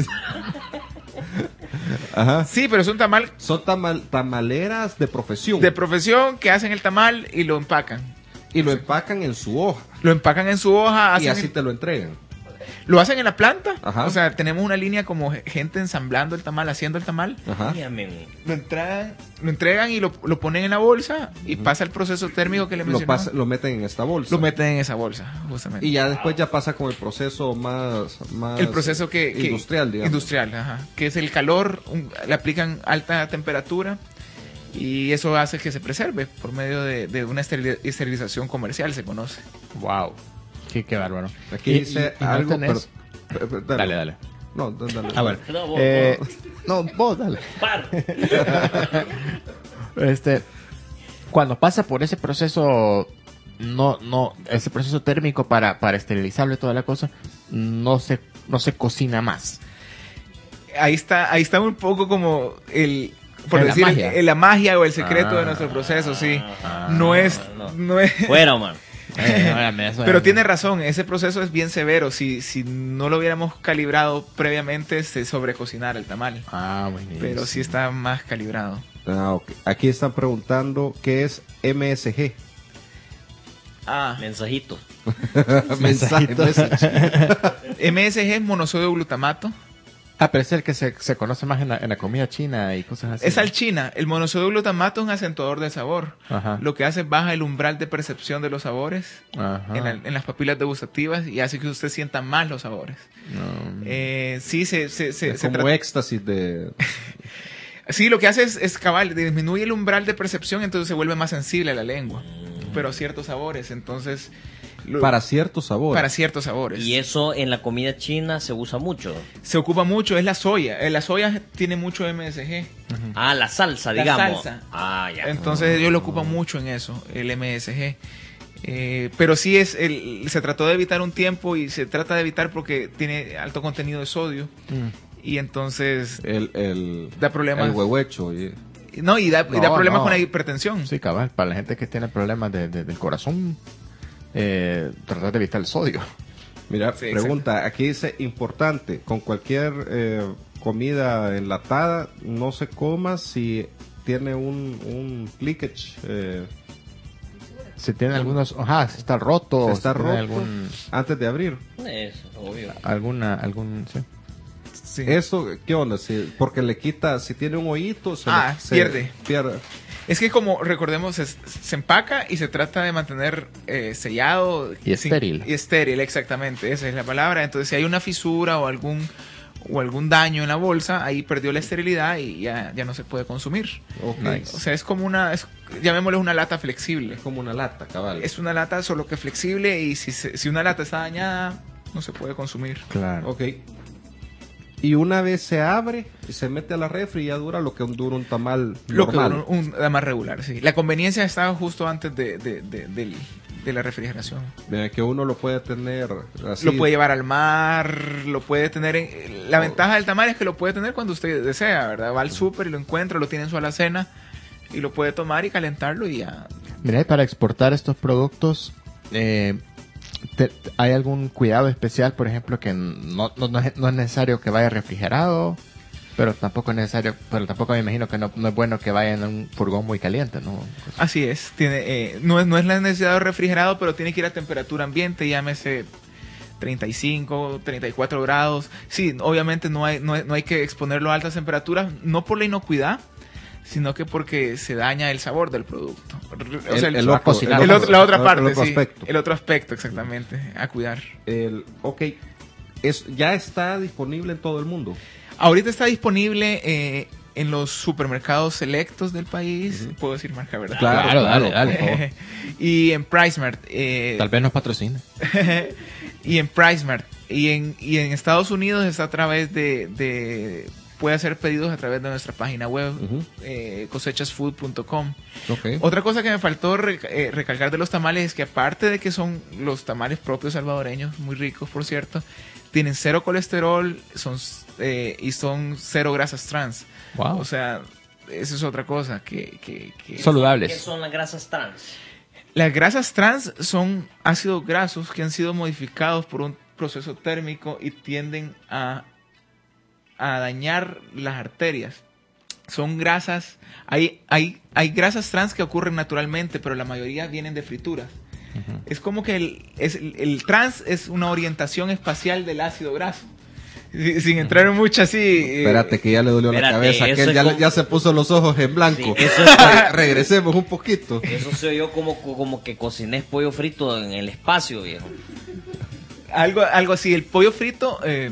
Ajá. Sí, pero es un tamal Son tamal- tamaleras de profesión. de profesión que hacen el tamal y lo empacan. y lo empacan en su hoja. Lo empacan en su hoja, Y hacen así el- te lo entregan. lo hacen en la planta. Ajá. O sea, tenemos una línea como gente ensamblando el tamal, haciendo el tamal. Ajá. Ay, amén. Lo entregan, lo entregan y lo, lo ponen en la bolsa y pasa el proceso térmico que le Lo, mencionaba. pasa- lo meten en esta bolsa. Lo meten en esa bolsa, justamente. Y ya después ya pasa con el proceso más, más el proceso que, que- industrial, digamos. industrial, ajá, que es el calor, un- le aplican alta temperatura y eso hace que se preserve por medio de, de una esteril- esterilización comercial, se conoce. Wow. Sí, qué bárbaro. Aquí Y- dice y- y no algo, tenés- pero- pero- pero- Dale, dale. No, d- dale. A ver. No, vos, eh, vos. no, vos dale. Par. Este, cuando pasa por ese proceso, no, no, ese proceso térmico para, para esterilizarlo y toda la cosa, no se, no se cocina más. Ahí está, ahí está un poco como el por ¿En la decir, magia? eh, la magia o el secreto Ah. de nuestro proceso, sí. Ah, No es, no. no es. Fuera, man. Eh, órale, eso Pero es- tiene razón, ese proceso es bien severo. Si, si no lo hubiéramos calibrado previamente, se sobrecocinar el tamal. Ah, buenísimo. Pero sí está más calibrado. Ah, ok. Aquí están preguntando qué es M S G. Ah, Mensajito. Mensaje, message. M S G es monosodio glutamato. Ah, pero es el que se, se conoce más en la, en la comida china y cosas así. Es salchina. El monosodio glutamato es un acentuador de sabor. Ajá. Lo que hace es baja el umbral de percepción de los sabores Ajá. en, la- en las papilas degustativas y hace que usted sienta más los sabores. No. Eh, sí, se, se, se, Es se como trata- éxtasis de... sí, lo que hace es, es cabal, disminuye el umbral de percepción, entonces se vuelve más sensible a la lengua. Pero a ciertos sabores, entonces... lo- Para ciertos sabores. para ciertos sabores. Y eso en la comida china se usa mucho. Se ocupa mucho, es la soya. Eh, La soya tiene mucho M S G. Ah, la salsa, La digamos. salsa. Ah, ya. Entonces ellos lo ocupan mucho en eso, el M S G. Eh, pero sí es el, se trató de evitar un tiempo y se trata de evitar porque tiene alto contenido de sodio Mm. y entonces El, el, da problemas. el huehuecho. y- No, y da, y da No, problemas no. con la hipertensión. Sí, cabal. Para la gente que tiene problemas de, de- del corazón, eh, tratar de evitar el sodio. Mira, Sí, pregunta, aquí dice importante, con cualquier eh, comida enlatada, no se coma si tiene un, un leakage, eh, Si tiene algunos, ajá, si está roto, si si está tiene roto algún, antes de abrir. Eso, obvio. alguna, algún, sí. Sí. Eso, ¿qué onda? Si, porque le quita, si tiene un hoyito, se, Ah, le- se pierde. pierde. Es que como recordemos, es- se empaca y se trata de mantener eh, sellado. Y estéril. Y estéril, exactamente, esa es la palabra. Entonces si hay una fisura o algún o algún daño en la bolsa, ahí perdió la esterilidad y ya, ya no se puede consumir. Ok. Nice. O sea, es como una, es, llamémosle una lata flexible. Es como una lata, cabal. Es una lata solo que flexible y si, se- si una lata está dañada, no se puede consumir. Claro. Ok. Y una vez se abre y se mete a la refri, ya dura lo que dura un tamal Lo que normal. un, un- más regular, sí. La conveniencia está justo antes de, de, de, del- de la refrigeración. Mira, que uno lo puede tener así. Lo puede llevar al mar, lo puede tener en... La ventaja del tamal es que lo puede tener cuando usted desea, ¿verdad? Va al súper y lo encuentra, lo tiene en su alacena y lo puede tomar y calentarlo y ya. Mira, y para exportar estos productos, eh, te- ¿hay algún cuidado especial? Por ejemplo, que no, no, no es, no es necesario que vaya refrigerado, pero tampoco es necesario, pero tampoco me imagino que no, no es bueno que vaya en un furgón muy caliente, ¿no? Así es, tiene, eh, no, es, no es la necesidad de refrigerado, pero tiene que ir a temperatura ambiente, llámese treinta y cinco, treinta y cuatro grados. Sí, obviamente no hay, no hay, no hay que exponerlo a altas temperaturas, no por la inocuidad, sino que porque se daña el sabor del producto. O sea, El- el- el otro- cocinar. el otro- la otra el parte, otro sí. aspecto. El otro aspecto, exactamente, a cuidar. El, ok. Es, ya está disponible en todo el mundo. Ahorita está disponible eh, en los supermercados selectos del país. Puedo decir marca, ¿verdad? Claro, dale, dale, por favor. Y en PriceMart. eh, Tal vez nos patrocine. y en PriceMart. Y en, y en Estados Unidos está a través de, de... Puede hacer pedidos a través de nuestra página web, Ujú. eh, cosechas food punto com. Ok. Otra cosa que me faltó re- eh, recalcar de los tamales es que aparte de que son los tamales propios salvadoreños, muy ricos por cierto, tienen cero colesterol son eh, y son cero grasas trans. Wow. O sea, eso es otra cosa que... que, que- ¿Qué Saludables. son las grasas trans? Las grasas trans son ácidos grasos que han sido modificados por un proceso térmico y tienden a, a dañar las arterias. Son grasas, hay, hay, hay grasas trans que ocurren naturalmente, pero la mayoría vienen de frituras. Es como que el, es, el, el trans es una orientación espacial del ácido graso. Si- Sin entrar en mucho así... eh, Espérate, que ya le dolió Espérate, la cabeza. eso Que él es ya, le- como- ya se puso los ojos en blanco. Sí, eso es- Re- Regresemos un poquito. Eso se oyó como, como que cociné pollo frito en el espacio, viejo. Algo, algo así, el pollo frito... eh,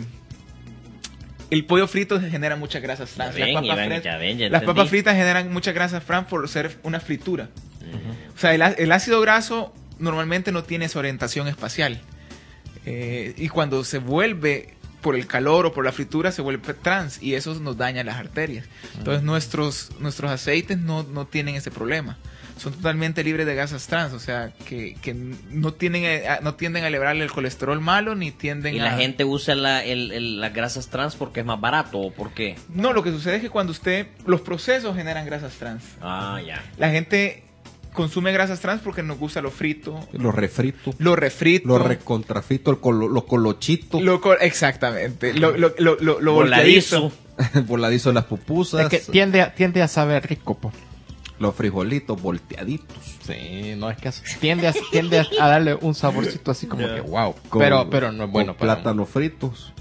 el pollo frito genera muchas grasas trans. Ya ven, las ya papas, ven, fre- ya ven, ya las entendí. papas fritas generan muchas grasas trans por ser una fritura. O sea, el, á- el ácido graso normalmente no tiene esa orientación espacial. Eh, y cuando se vuelve por el calor o por la fritura, se vuelve trans y eso nos daña las arterias. Entonces nuestros, nuestros aceites no, no tienen ese problema. son totalmente libres de grasas trans, o sea, que, que no, tienen, a- no tienden a elevarle el colesterol malo, ni tienden Y a... la gente usa la, el, el- las grasas trans porque es más barato, ¿o por qué? No, lo que sucede es que cuando usted... Los procesos generan grasas trans. Ah, ya. La gente consume grasas trans porque nos gusta lo frito, Los refritos, lo refrito, los recontrafitos, el colo- los colochitos, lo co- exactamente, lo, lo, lo, lo, lo Voladizo. volteadizo. el voladizo de las pupusas, Es que tiende a, tiende a saber rico, po. los frijolitos volteaditos. Sí, no es que as- tiende a, tiende a, a darle un saborcito así como que wow. Con- Pero, pero no es con bueno para plátanos fritos.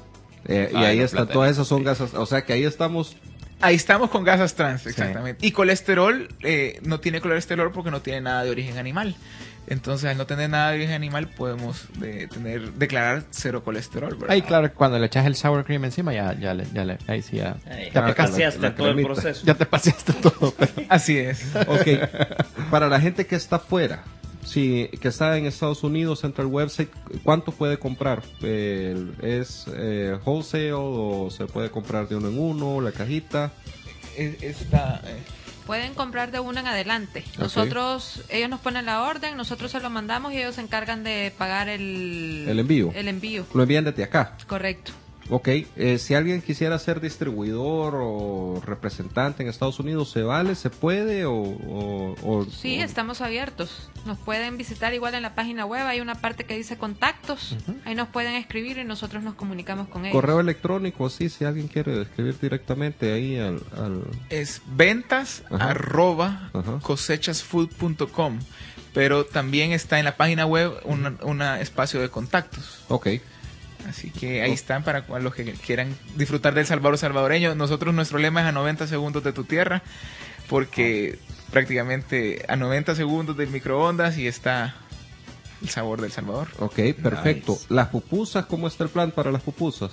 Eh, y Ay, ahí no, están, plátano. todas esas son gasas, o sea que ahí estamos. Ahí estamos con grasas trans, exactamente. Y colesterol, eh, no tiene colesterol porque no tiene nada de origen animal. Entonces, al no tener nada de origen animal, podemos de, tener declarar cero colesterol, ¿verdad? Ahí, claro, cuando le echas el sour cream encima, ya, ya, le, ya le, ahí sí, ya, Ay, ya, ah, te claro. Paseaste la todo el cremita. proceso. ya te paseaste todo. Pero... Así es. Ok, para la gente que está fuera, si que está en Estados Unidos, entra al website, ¿cuánto puede comprar? Eh, ¿Es eh, wholesale o se puede comprar de uno en uno, la cajita? Es- Esta, eh, Pueden comprar de uno en adelante. Nosotros, ellos nos ponen la orden, nosotros se lo mandamos y ellos se encargan de pagar el, El envío. El envío, Lo envían desde acá. correcto. Ok, eh, si alguien quisiera ser distribuidor o representante en Estados Unidos, ¿se vale? ¿Se puede? ¿O, o- o- Sí, o- estamos abiertos. Nos pueden visitar igual en la página web, hay una parte que dice contactos. Ahí nos pueden escribir y nosotros nos comunicamos con ellos. correo electrónico, sí, si alguien quiere escribir directamente ahí al... al- es ventas Ajá. arroba Ajá. cosechasfood punto com, pero también está en la página web un una espacio de contactos. Ok, Así que ahí están para cu- los que quieran disfrutar del Salvador salvadoreño. Nosotros, nuestro lema es a noventa segundos de tu tierra, porque prácticamente a noventa segundos del microondas y está el sabor del Salvador. ok, perfecto. Nice. Las pupusas, ¿cómo está el plan para las pupusas?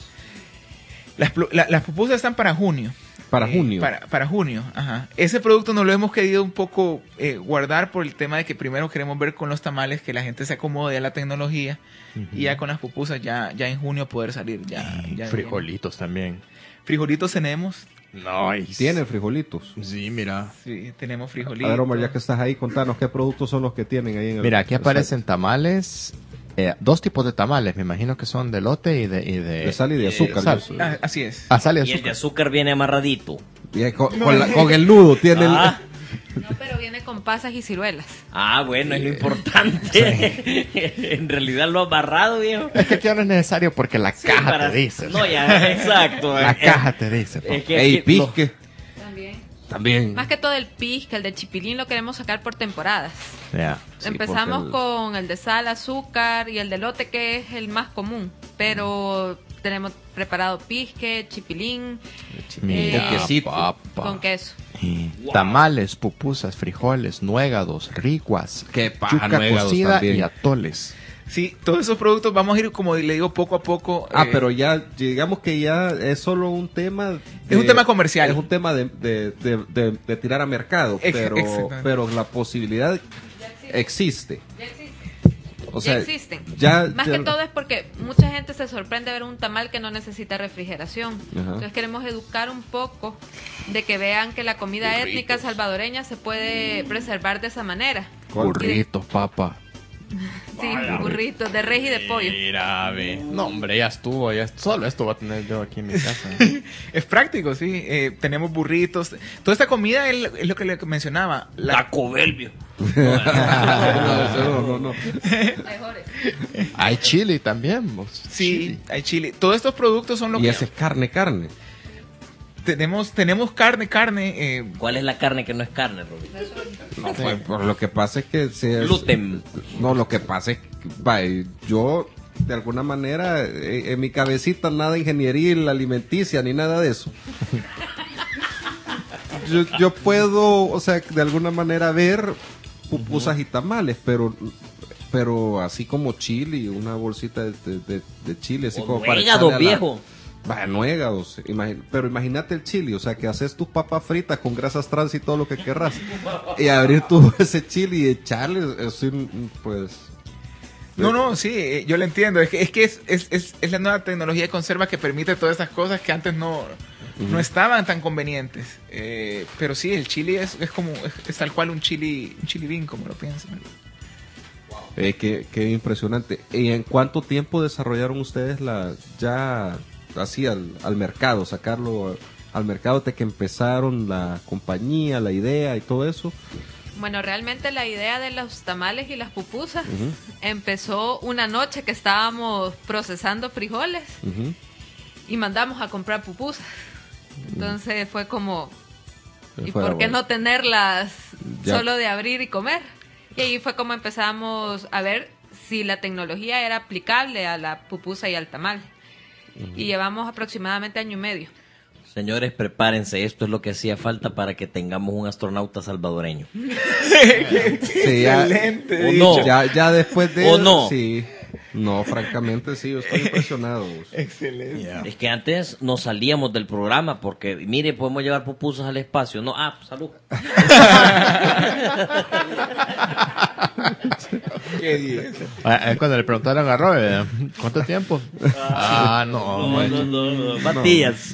Las, plu- la- las pupusas están para junio. Para Eh, junio. Para, para junio, ajá. Ese producto nos lo hemos querido un poco eh, guardar por el tema de que primero queremos ver con los tamales que la gente se acomode a la tecnología y ya con las pupusas ya, ya en junio poder salir. Ya, ya Frijolitos también. Frijolitos tenemos. Nice. Tienen frijolitos. Sí, mira. Sí, tenemos A frijolitos. ver, Omar, ya que estás ahí, contanos qué productos son los que tienen ahí en el... Mira, aquí el aparecen tamales, eh, dos tipos de tamales, me imagino que son de lote y de... Y de, De sal y de y azúcar, sal. yo sé. Ah, así es. Ah, sal y Y el de azúcar. azúcar viene amarradito. Y ahí con, con la- con el nudo tiene el- Ah, No, pero viene con pasas y ciruelas. ah, bueno, es lo importante. En realidad lo amarrado, viejo. Es que ya no es necesario porque la Sí, caja para- te dice. No, ya, exacto. La Eh, caja te dice. po. es que Ey, aquí lo- pisque. También. También. Más que todo el pisca, el de chipilín lo queremos sacar por temporadas. Ya. Sí, Empezamos porque el- con el de sal, azúcar y el de lote, que es el más común. Pero tenemos preparado pisque, chipilín Mira, Eh, quesito. papa. con queso. Y Tamales, pupusas, frijoles, nuegados, riguas, Qué paja, yuca nuegados cocida también. y atoles. Sí, todos esos productos vamos a ir, como le digo, poco a poco. Ah, eh, pero ya, digamos que ya es solo un tema... de- Es un tema comercial. Es un tema de, de, de- de- de tirar a mercado, Ex- pero, exactamente. pero la posibilidad existe. Ya existe. O sea, ya existen. ya- Más ya- que todo es porque mucha gente se sorprende ver un tamal que no necesita refrigeración. Ajá. Entonces queremos educar un poco de que vean que la comida étnica salvadoreña se puede preservar de esa manera. Burritos, papa. Sí, burritos de res y de pollo. Mira, ve. No, hombre, ya estuvo. Ya solo esto va a tener yo aquí en mi casa. es práctico, sí. Eh, tenemos burritos. Toda esta comida es, es lo que le mencionaba. La, Taco Bell, viejo. no, no, no. Mejores. Hay chili también. vos. sí, Chili. hay chile. Todos estos productos son lo Y que ese es carne, carne. tenemos. Tenemos carne, carne. eh, ¿Cuál es la carne que no es carne, Robin? No, pues, por lo que pasa es que... si es- Gluten. No, lo que pasa es que, vaya, yo, de alguna manera, eh, en mi cabecita nada ingenieril, alimenticia, ni nada de eso. Yo, yo puedo, o sea, de alguna manera ver pupusas y tamales, pero pero así como chili, una bolsita de, de, de- de chile, así O como para nuegados, echarle a la- viejo. Vaya, nuegados, imagi- pero imagínate el chili, o sea, que haces tus papas fritas con grasas trans y todo lo que querrás. Y abrir tú ese chili y echarle, así, pues... No, no, sí, eh, yo lo entiendo. Es que es, que es, es, es, es la nueva tecnología de conserva que permite todas esas cosas que antes no, Ujú. no estaban tan convenientes. Eh, pero sí, el chili es, es como, es, es tal cual un chili, un chili bean, como lo piensan. Eh, qué, qué impresionante. ¿Y en cuánto tiempo desarrollaron ustedes la ya así al, al mercado, sacarlo al mercado de que empezaron la compañía, la idea y todo eso? Bueno, realmente la idea de los tamales y las pupusas Ujú. empezó una noche que estábamos procesando frijoles Ujú. y mandamos a comprar pupusas. Entonces fue como, ¿y Fue por qué bueno. no tenerlas Ya. solo de abrir y comer? Y ahí fue como empezamos a ver si la tecnología era aplicable a la pupusa y al tamal. Y llevamos aproximadamente año y medio. Señores, prepárense, esto es lo que hacía falta para que tengamos un astronauta salvadoreño. Sí, ya, Excelente. ¿O dicho. no? ya, ya después de ¿O no? sí. No, francamente sí, yo estoy impresionado. Excelente. Es que antes nos salíamos del programa porque, mire, podemos llevar pupusas al espacio. No, ah, salud. Qué bien. Ah, eh, Cuando le preguntaron a Robert, ¿cuánto tiempo? Ah, no. No, bueno. no, no, no. Matías.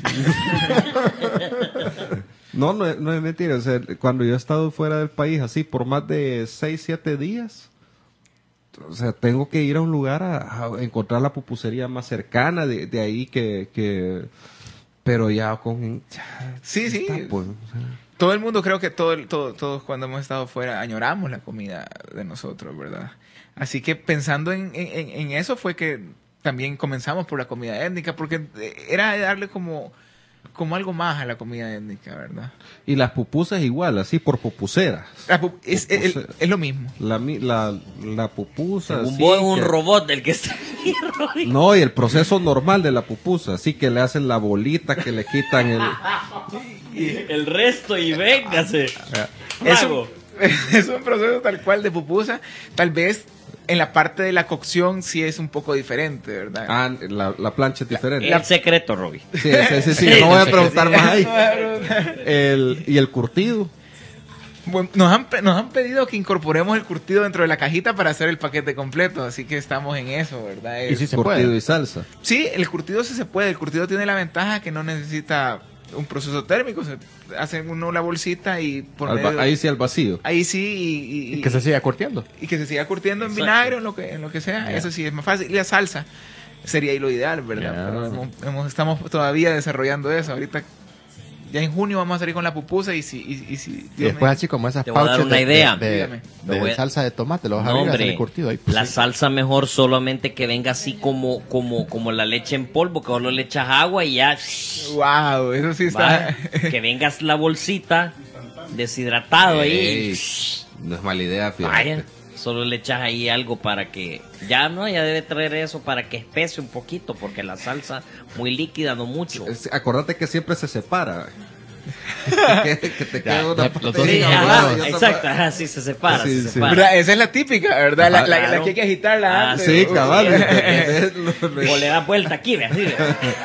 No, no, es- no es mentira. O sea, cuando yo he estado fuera del país así por más de seis, siete días, o sea, tengo que ir a un lugar a, a encontrar la pupusería más cercana de, de ahí que, que... Pero ya con... ya Sí, sí. está, pues, o sea. Todo el mundo, creo que todo, el- todo, todos cuando hemos estado fuera añoramos la comida de nosotros, ¿verdad? Así que pensando en, en, en eso fue que también comenzamos por la comida étnica, porque era darle como, como algo más a la comida étnica, ¿verdad? Y las pupusas igual, así por pupuseras. La pu- es, es- Pupusera. es lo mismo. La, mi- la, la pupusa... Según así vos es un que- robot el que está ahí, Robin. No, y el proceso normal de la pupusa, así que le hacen la bolita, que le quitan el... El resto y véngase. Es Mago. un, es un proceso tal cual de pupusa. Tal vez en la parte de la cocción sí es un poco diferente, ¿verdad? Ah, la, la plancha es diferente. El secreto, Robin. Sí, sí, sí, sí, Sí, no voy a sí, preguntar sí. más ahí. El, y el curtido. Bueno, nos, han, pe- nos han pedido que incorporemos el curtido dentro de la cajita para hacer el paquete completo, así que estamos en eso, ¿verdad? Y Es- sí se curtido puede. y salsa. Sí, el curtido sí se puede. El curtido tiene la ventaja que no necesita un proceso térmico. Se hacen uno la bolsita y por Al va- medio- ahí sí al vacío. ahí sí y, y- Y que se siga curtiendo. y que se siga curtiendo en Exacto. vinagre o en lo que, en lo que sea. Ya. Eso sí es más fácil. Y la salsa sería ahí lo ideal, ¿verdad? Ya. Pero hemos- hemos- estamos todavía desarrollando eso. Ahorita, ya en junio vamos a salir con la pupusa y si... Y, y si Y Dios después me- así como esas Te voy a dar pouches una de- idea. de, Dígame. de- Te voy de a- salsa de tomate, los vas a No, abrir, hacer hombre, el curtido ahí. pues, la sí. salsa mejor solamente que venga así como, como, como la leche en polvo, que solo le echas agua y ya. Wow, eso sí va, está... que vengas la bolsita deshidratado ahí. Ey, no es mala idea, Vaya, fíjate. solo le echas ahí algo para que ya no, ya debe traer eso para que espese un poquito, porque la salsa muy líquida no mucho. Es- Acordate que siempre se separa. que, que te Ya, queda una ya, los dos proteína Sí, sin a un ajá, lado hablar. y otra exacto, para- ajá, sí se separa, Sí, se sí. separa. ¿Verdad? Esa es la típica, ¿verdad? La, Ajá, la- la claro. que hay que agitarla Ah, antes. Sí, Uh, cabal. O le das vuelta aquí, ¿ves? Así, ¿ves?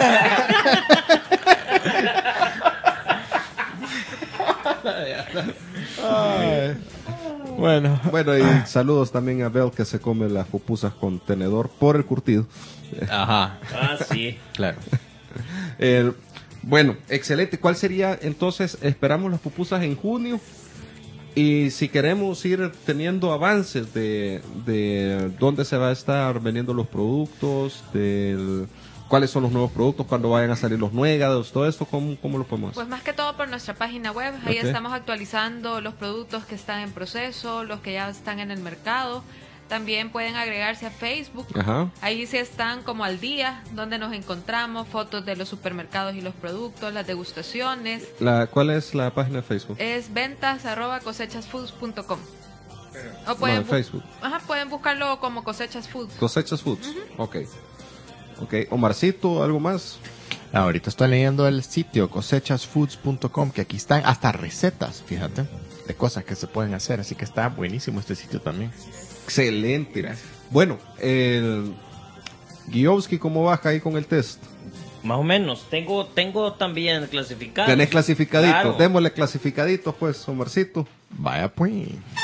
Bueno, Bueno, y saludos también a Bel, que se come las pupusas con tenedor por el curtido. ajá, Ah, sí. claro. El- bueno, excelente. ¿Cuál sería entonces? Esperamos las pupusas en junio. Y si queremos ir teniendo avances de, de dónde se va a estar vendiendo los productos, del, cuáles son los nuevos productos, cuándo vayan a salir los nuegados, todo esto, ¿cómo, cómo lo podemos Pues hacer? más que todo por nuestra página web, ahí Ok. estamos actualizando los productos que están en proceso, los que ya están en el mercado. También pueden agregarse a Facebook. Ajá. Ahí sí están como al día, donde nos encontramos, fotos de los supermercados y los productos, las degustaciones. La, ¿Cuál es la página de Facebook? Es ventas arroba cosechasfoods punto com. O No, pueden, en bu- Facebook. Ajá, pueden buscarlo como Cosechas Foods. Cosechas Foods. Ok. Ok. Omarcito, ¿algo más? Ahorita estoy leyendo el sitio cosechasfoods punto com, que aquí están hasta recetas, fíjate, de cosas que se pueden hacer, así que está buenísimo este sitio también. Excelente. Gracias. Bueno, el Giowski, ¿cómo baja ahí con el test? Más o menos. Tengo, tengo también clasificado. Tenés clasificaditos. Claro. Démosle clasificaditos, pues, Omarcito. Vaya pues.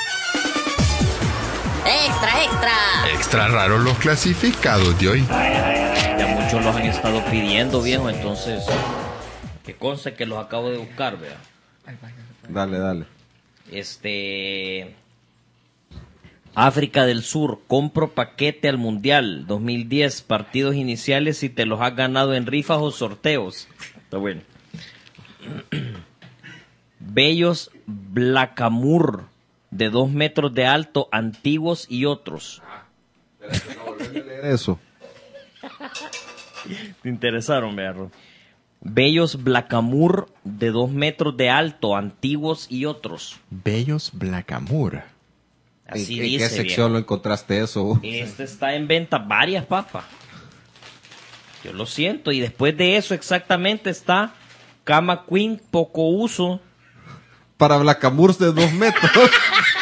Extra, extra. Extra raro los clasificados de hoy. Ya muchos los han estado pidiendo, viejo, entonces Que conste que los acabo de buscar, vea. Dale, dale. Este... África del Sur, compro paquete al Mundial dos mil diez, partidos iniciales si te los has ganado en rifas o sorteos. Está bueno. Bellos Blacamur, de dos metros de alto, antiguos y otros. Eso. ¿Te interesaron, Bearro? Bellos Blacamur, de dos metros de alto, antiguos y otros. Bellos Blacamur. Así ¿En, dice, ¿En qué sección viejo. lo encontraste eso? Este está en venta varias, papas. Yo lo siento. Y después de eso exactamente está Cama Queen, poco uso. Para Blacamurs de dos metros.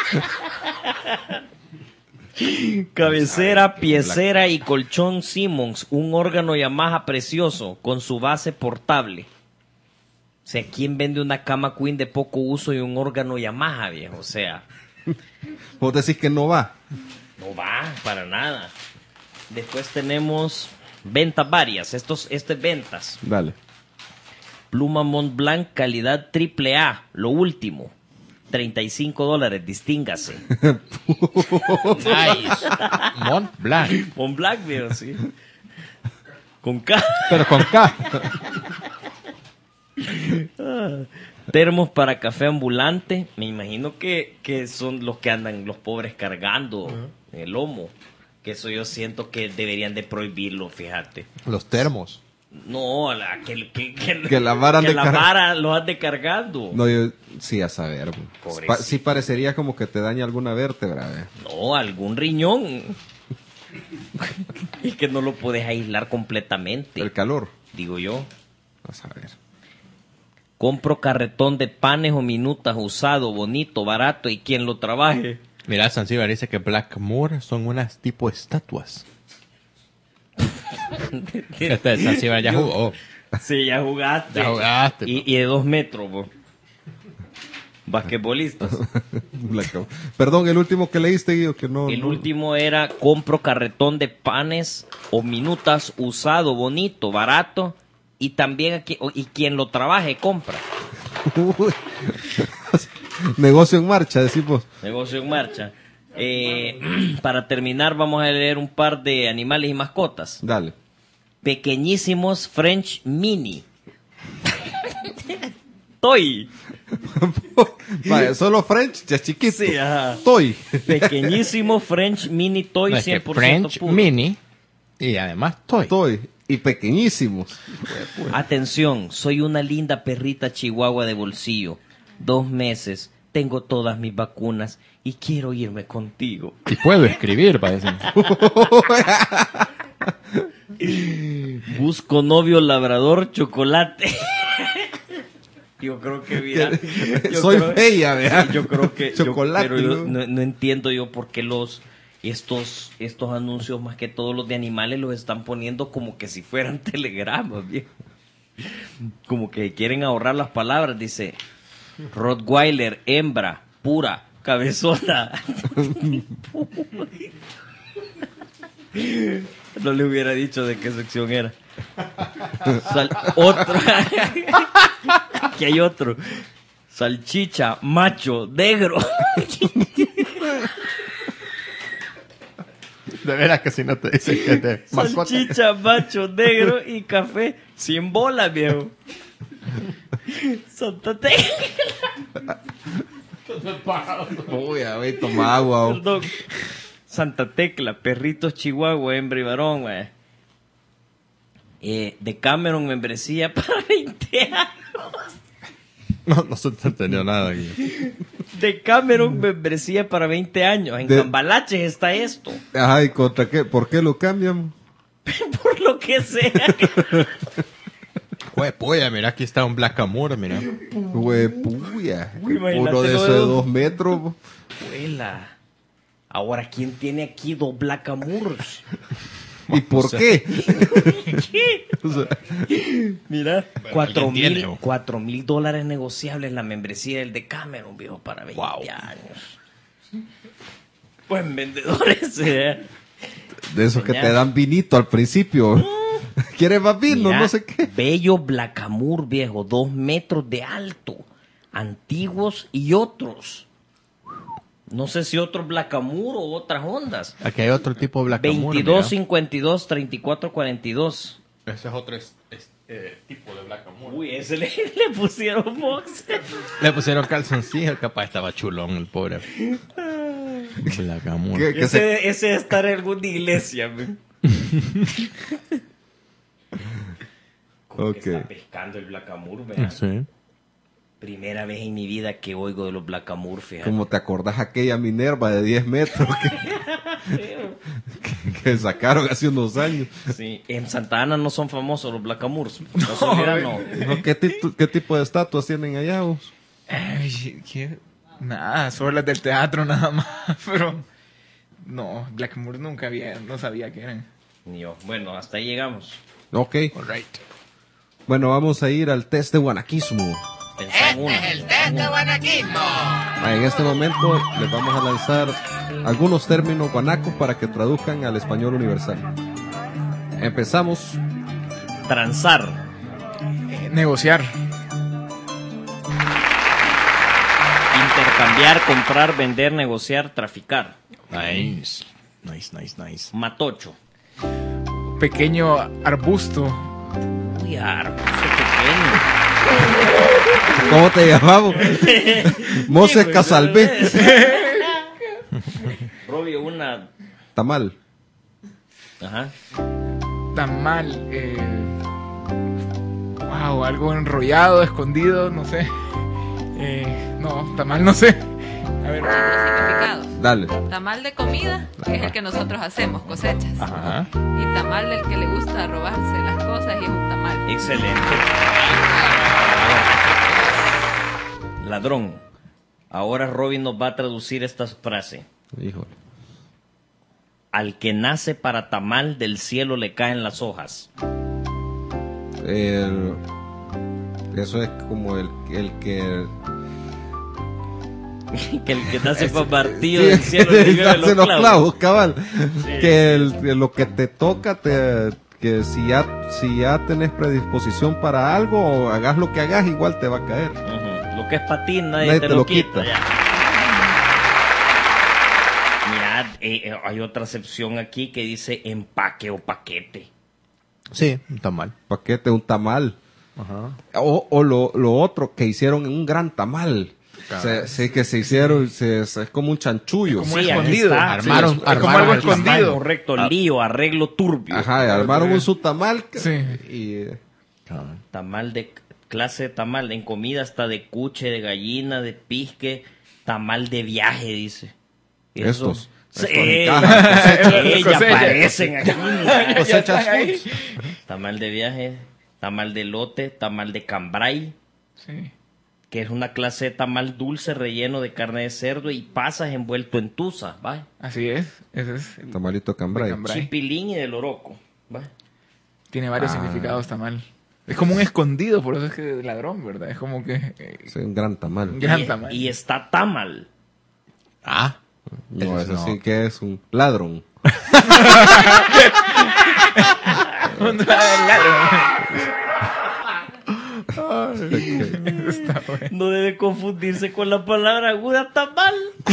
Cabecera, piecera y colchón Simmons. Un órgano Yamaha precioso con su base portable. O sea, ¿quién vende una Cama Queen de poco uso y un órgano Yamaha, viejo? O sea... Vos decís que no va. No va, para nada. Después tenemos ventas varias. Estos, este es ventas. Dale. Pluma Mont Blanc, calidad triple A. Lo último. treinta y cinco dólares, distíngase. Nice. Mont Blanc. Mont Blanc, viejo, sí. Con K. Pero con K. Ah, termos para café ambulante. Me imagino que, que son los que andan los pobres cargando uh-huh. en el lomo. Que eso yo siento que deberían de prohibirlo, fíjate. Los termos. No, la, que, que, que, que la vara, que de la car... vara lo ande cargando. No, yo sí a saber. Pa, sí parecería como que te daña alguna vértebra. ¿eh? No, algún riñón. Y que no lo puedes aislar completamente. El calor. Digo yo. A saber. Compro carretón de panes o minutas usado, bonito, barato y quien lo trabaje. Mira, Zanzíbar dice que Blackmore son unas tipo estatuas. Este Zanzíbar ya jugó. Sí, ya jugaste. Ya jugaste. Y, y de dos metros, bo. Basquetbolistas. Perdón, el último que leíste, Guido, que no... El no... último era compro carretón de panes o minutas usado, bonito, barato. Y también aquí, y quien lo trabaje, compra. Negocio en marcha, decimos. Negocio en marcha. Eh, para terminar, vamos a leer un par de animales y mascotas. Dale. Pequeñísimos French Mini. Toy. Vale, solo French, ya chiquito. Sí, ajá. Toy. Pequeñísimo French Mini Toy, no, es cien por que ciento French puro. Mini y además Toy. Toy. Y pequeñísimos. Atención, soy una linda perrita chihuahua de bolsillo. Dos meses, tengo todas mis vacunas y quiero irme contigo. Y puedo escribir, parece. Busco novio labrador chocolate. Yo creo que mira, yo soy creo, bella, ¿verdad? Yo creo que chocolate. Yo, pero yo no, no entiendo yo por qué los estos estos anuncios, más que todos los de animales, los están poniendo como que si fueran telegramas, bien. Como que quieren ahorrar las palabras. Dice Rottweiler, hembra, pura, cabezona. No le hubiera dicho de qué sección era. Sal, otro. Aquí hay otro. Salchicha, macho, negro. De veras que si no te dicen que te... Salchicha, macho, negro y café sin bola, viejo. Santa Tecla. Uy, a ver, toma agua. Perdón. Santa Tecla, perritos chihuahua, hembra y varón, güey. Eh, de Cameron, membresía para veinte años. No, no se te entendió nada aquí. De Cameron, membresía para veinte años. En de... Cambalaches está esto. Ajá, ¿y contra qué? ¿Por qué lo cambian? Por lo que sea. Güey, puya, mira, aquí está un Blackamore, mira. Güey, puya. Uy, uno de esos de dos metros. Huela. Ahora, ¿quién tiene aquí dos Blackamores? ¿Y por qué? ¿Qué? O sea, mira, bueno, cuatro mil, tiene, cuatro mil dólares negociables la membresía del de Cameron, viejo, para veinte wow. años. Buen vendedores, ¿eh? De esos que te dan vinito al principio. ¿Quieres más vino? Mira, No sé qué. bello Blacamur, viejo, dos metros de alto, antiguos y otros. No sé si otros Blacamur o otras ondas. Aquí hay otro tipo de Blacamur. veintidós cincuenta y dos treinta y cuatro cuarenta y dos. Ese es otro es, es, eh, tipo de Blacamur. Uy, ese le, le pusieron box. Le pusieron calzoncillo, capaz estaba chulón el pobre. Blacamur. ¿Qué- qué Ese, se- ese debe estar en alguna iglesia. man. Como que Ok. está pescando el Blacamur, ¿verdad? Sí. Primera vez en mi vida que oigo de los Blacamur, fíjate. Como te acordás aquella Minerva de diez metros que, que, que sacaron hace unos años. Sí, en Santa Ana no son famosos los Blacamurs. No, Sofía, no. No, ¿Qué, titu- ¿Qué tipo de estatuas tienen allá vos? Ay, ¿qué? Nada, solo las del teatro nada más. Pero no, Blackmoor nunca había, no sabía qué eran. Ni yo. Bueno, hasta ahí llegamos. Ok. Alright. Bueno, vamos a ir al test de guanaquismo. Pensá en una. Ah, En este momento les vamos a lanzar algunos términos guanacos para que traduzcan al español universal. Empezamos. Transar. Eh, negociar, Intercambiar, comprar, vender, negociar, traficar. Nice. Nice, nice, nice. Matocho. pequeño arbusto. Uy, arbusto pequeño. ¿Cómo te llamamos? Moses Casalvé. Robio, una. Tamal. Ajá. Tamal, eh, wow, algo enrollado, escondido, no sé. Eh, no, tamal, no sé. A ver, Los significados. Dale. Tamal de comida, que es el que nosotros hacemos, cosechas. Ajá. Y tamal del que le gusta robarse las cosas y es un tamal. Excelente. Ladrón. Ahora Robin nos va a traducir esta frase. Híjole. Al que nace para tamal, del cielo le caen las hojas. El- eso es como el, el que... Que el que nace para martillo Sí, del cielo le llueven hace los los clavos. clavos, cabal. Que el- que lo que te toca, te, que si ya, si ya tenés predisposición para algo, o hagas lo que hagas, igual te va a caer. Ujú. Lo que es para ti, nadie, Nadie te, te lo lo quita. quita. Ya. Mirad, eh, eh, hay otra acepción aquí que dice empaque o paquete. Sí, está mal. Paquete, un tamal. Ajá. O, o lo, lo otro, que hicieron un gran tamal. Se- sí, que se hicieron, se- se- es como un chanchullo. como Sí, aquí escondido. está. Armaron- Sí, es como armaron algo el tamal. escondido. Correcto, lío, arreglo turbio. Ajá, armaron un su tamal. que- Sí. Y, eh, Tamal de clase de tamal, en comida está de cuche, de gallina, de pisque, tamal de viaje, dice. Eso- Estos. Sí, Estos en caja, sí, ya cosecha. aparecen aquí. mira. Cosechas están ahí. Foods. Tamal de viaje, tamal de lote, tamal de cambray, Sí. que es una clase de tamal dulce relleno de carne de cerdo y pasas envuelto en tusa, ¿va? Así es. Ese es. el- Tamalito cambray. De cambray. Chipilín y de loroco, ¿va? Tiene varios Ah. significados tamal. Es como un escondido, por eso es que es ladrón, ¿verdad? Es como que eh, Sí, un gran tamal. un gran y, tamal. y está tamal. Ah. No, Ese eso no. sí que es un ladrón. Un ladrón. Ok. No debe confundirse con la palabra aguda tamal.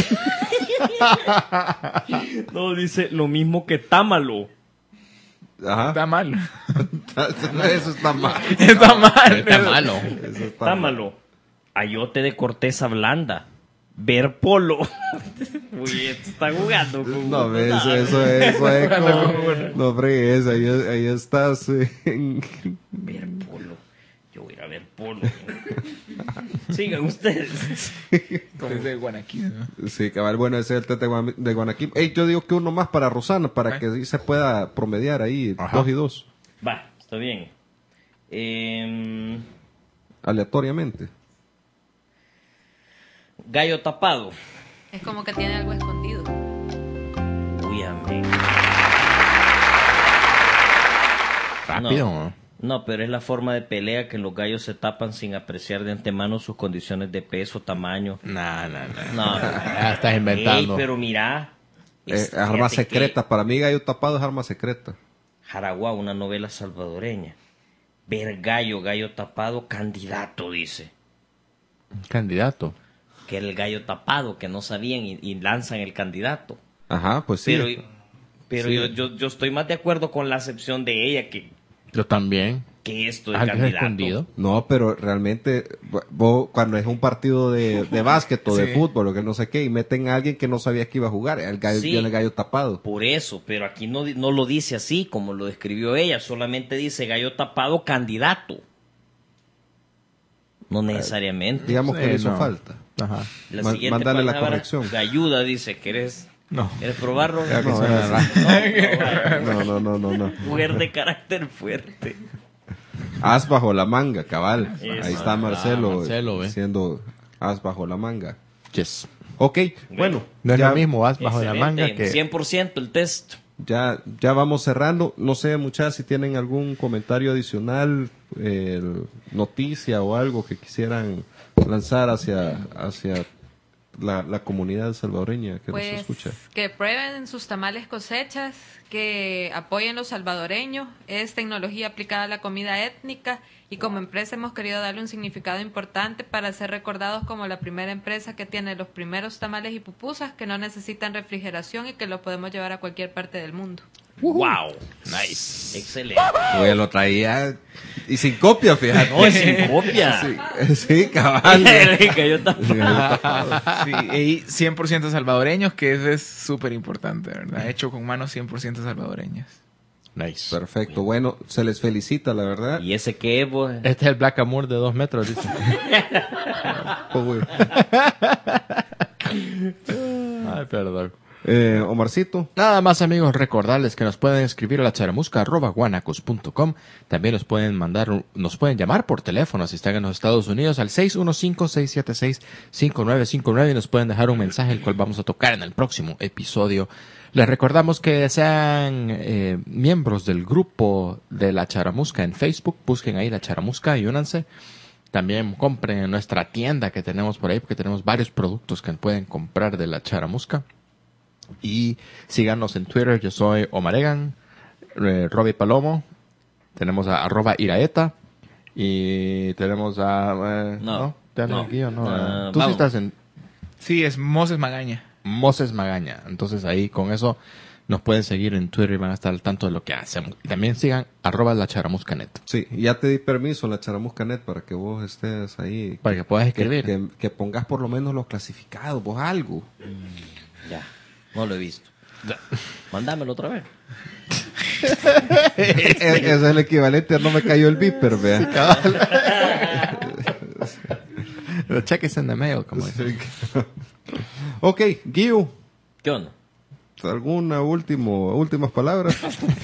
No, dice lo mismo que támalo. Ajá. Está mal. Eso está mal. Está mal. Está malo. Eso está mal. Támalo. Ayote de corteza blanda. Ver polo. Uy, esto está jugando con No, uno, eso, nada. eso, eso es Jugando como... con uno. No fregues, ahí, ahí estás. en- Ver polo. Yo voy a ir a ver polo. Sigan ustedes. Como de Guanaquí, ¿no? Sí, cabal, bueno, ese es el test de, Guan- de Guanaquim. Ey, yo digo que uno más para Rosana, para Ah. que sí se pueda promediar ahí, Ajá. dos y dos, Va, está bien. Em, aleatoriamente. gallo tapado. Es como que tiene algo escondido. Uy, amén. Rápido, No. ¿no? No, pero es la forma de pelea que los gallos se tapan sin apreciar de antemano sus condiciones de peso, tamaño. No, no, no. No, Ya estás inventando. Ey, pero mira. Eh, es- arma fíjate secreta, que para mí gallo tapado es arma secreta. Jaraguá, una novela salvadoreña. Ver gallo, gallo tapado, candidato, dice. Candidato. Que era el gallo tapado, que no sabían y, y lanzan el candidato. Ajá, pues sí. Pero, pero Sí. yo, yo, yo estoy más de acuerdo con la acepción de ella que, Yo también. que esto de Alguien candidato. escondido. No, pero realmente, vos, cuando es un partido de, de básquet o de Sí. fútbol o que no sé qué, y meten a alguien que no sabía que iba a jugar, el gallo, Sí. viene el gallo tapado. Por eso, pero aquí no, di- no lo dice así como lo describió ella, solamente dice gallo tapado, candidato. No necesariamente. Digamos que Sí, le hizo no. falta. Ajá. La Ma- siguiente mándale la palabra, corrección. galluda, dice, ¿querés, No. ¿quieres probarlo? Creo que No, suena no, raro. No, no, no, no, no. Mujer de carácter fuerte. As bajo la manga, cabal. Eso. Ahí está Marcelo, Ah, Marcelo, ve. siendo as bajo la manga. Yes. Ok, bueno, No es ya, lo mismo, vas bajo la Excelente, manga que... cien por ciento el test. ya, ya vamos cerrando. No sé, muchachas, si tienen algún comentario adicional, eh, noticia o algo que quisieran lanzar hacia, hacia la, la comunidad salvadoreña que nos Pues escucha. que prueben sus tamales cosechas, que apoyen los salvadoreños. Es tecnología aplicada a la comida étnica y como empresa hemos querido darle un significado importante para ser recordados como la primera empresa que tiene los primeros tamales y pupusas que no necesitan refrigeración y que los podemos llevar a cualquier parte del mundo. Wow, nice, excelente. Oye, lo traía y sin copia, fíjate. No, es sin copia. Sí, sí, cabal. Gallo tapado. Sí, y cien por ciento salvadoreños, que eso es súper importante, ¿verdad? Hecho con manos cien por ciento salvadoreñas. Nice. Perfecto, bueno, se les felicita, la verdad. ¿Y ese qué es, vos? Este es el Black Amur de dos metros, dice. Oh, güey. Ay, perdón. Eh, Omarcito. Nada más, amigos, recordarles que nos pueden escribir a la charamusca arroba guanacos punto com. También nos pueden mandar, un- nos pueden llamar por teléfono si están en los Estados Unidos al seis uno cinco, seis siete seis, cinco nueve cinco nueve y nos pueden dejar un mensaje el cual vamos a tocar en el próximo episodio. Les recordamos que sean eh, miembros del grupo de la Charamusca en Facebook. Busquen ahí la Charamusca y únanse. También compren en nuestra tienda que tenemos por ahí porque tenemos varios productos que pueden comprar de la Charamusca. Y síganos en Twitter, yo soy Omaregan, eh, Robbie Palomo, tenemos a arroba Iraeta y tenemos a... eh, No, ¿Ya no, no. aquí o no? Ah, Eh, Tú sí vamos. estás en Sí, es Moses Magaña. Moses Magaña, entonces ahí con eso nos pueden seguir en Twitter y van a estar al tanto de lo que hacemos. Y también sigan arroba la charamuscanet Sí, ya te di permiso en la Charamuscanet para que vos estés ahí. para que puedas Que, escribir. que, que pongas por lo menos los clasificados, vos algo. Ya, no lo he visto. Mándamelo otra vez. Ese es el equivalente a no me cayó el viper, vea. Check is in the mail, como dicen. Ok, Guiu, ¿Qué onda? ¿alguna último, últimas palabras?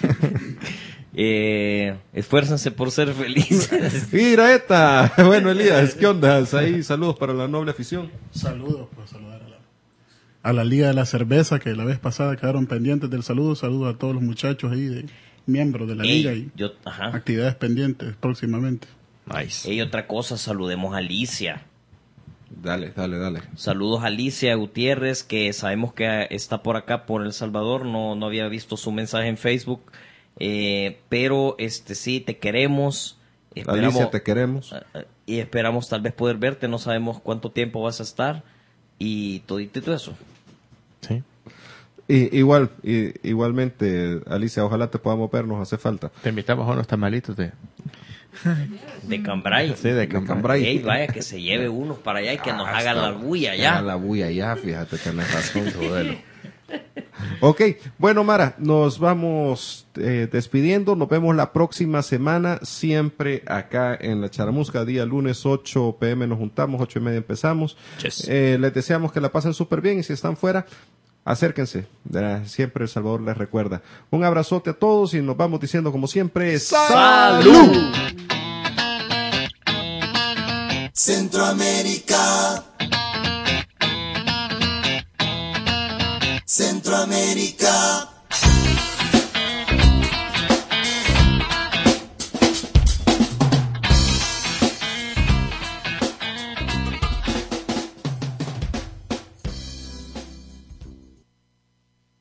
Eh, esfuércense por ser felices. Iraeta. Bueno, Elías, ¿qué onda? Ahí, saludos para la noble afición. Saludos, pues saludar a la, a la Liga de la Cerveza, que la vez pasada quedaron pendientes del saludo. Saludos a todos los muchachos ahí, de miembros de la Ey, Liga y yo, ajá. actividades pendientes próximamente. Nice. Ey, otra cosa, saludemos a Alicia. Dale, dale, dale. Saludos a Alicia Gutiérrez, que sabemos que está por acá, por El Salvador. No, no había visto su mensaje en Facebook. Eh, pero este sí, te queremos. Esperamos, Alicia, te queremos. eh, y esperamos tal vez poder verte. No sabemos cuánto tiempo vas a estar. Y todo, y todo eso. Sí. Y, igual, y, igualmente, Alicia, ojalá te podamos ver, nos hace falta. Te invitamos a unos tamalitos de... De Cambrai. Sí, de Cambrai. Cambrai. Ey, vaya, que se lleve unos para allá y que nos Ah, haga está- la bulla que haga ya. la bulla ya, fíjate, tenés razón, Rodelo. Ok, bueno, Mara, nos vamos eh, despidiendo. Nos vemos la próxima semana, siempre acá en la Charamusca. Día lunes, ocho pm nos juntamos, ocho y media empezamos. Yes. Eh, les deseamos que la pasen súper bien y si están fuera, acérquense. Eh, siempre El Salvador les recuerda. Un abrazote a todos y nos vamos diciendo como siempre, ¡Salud! Centroamérica.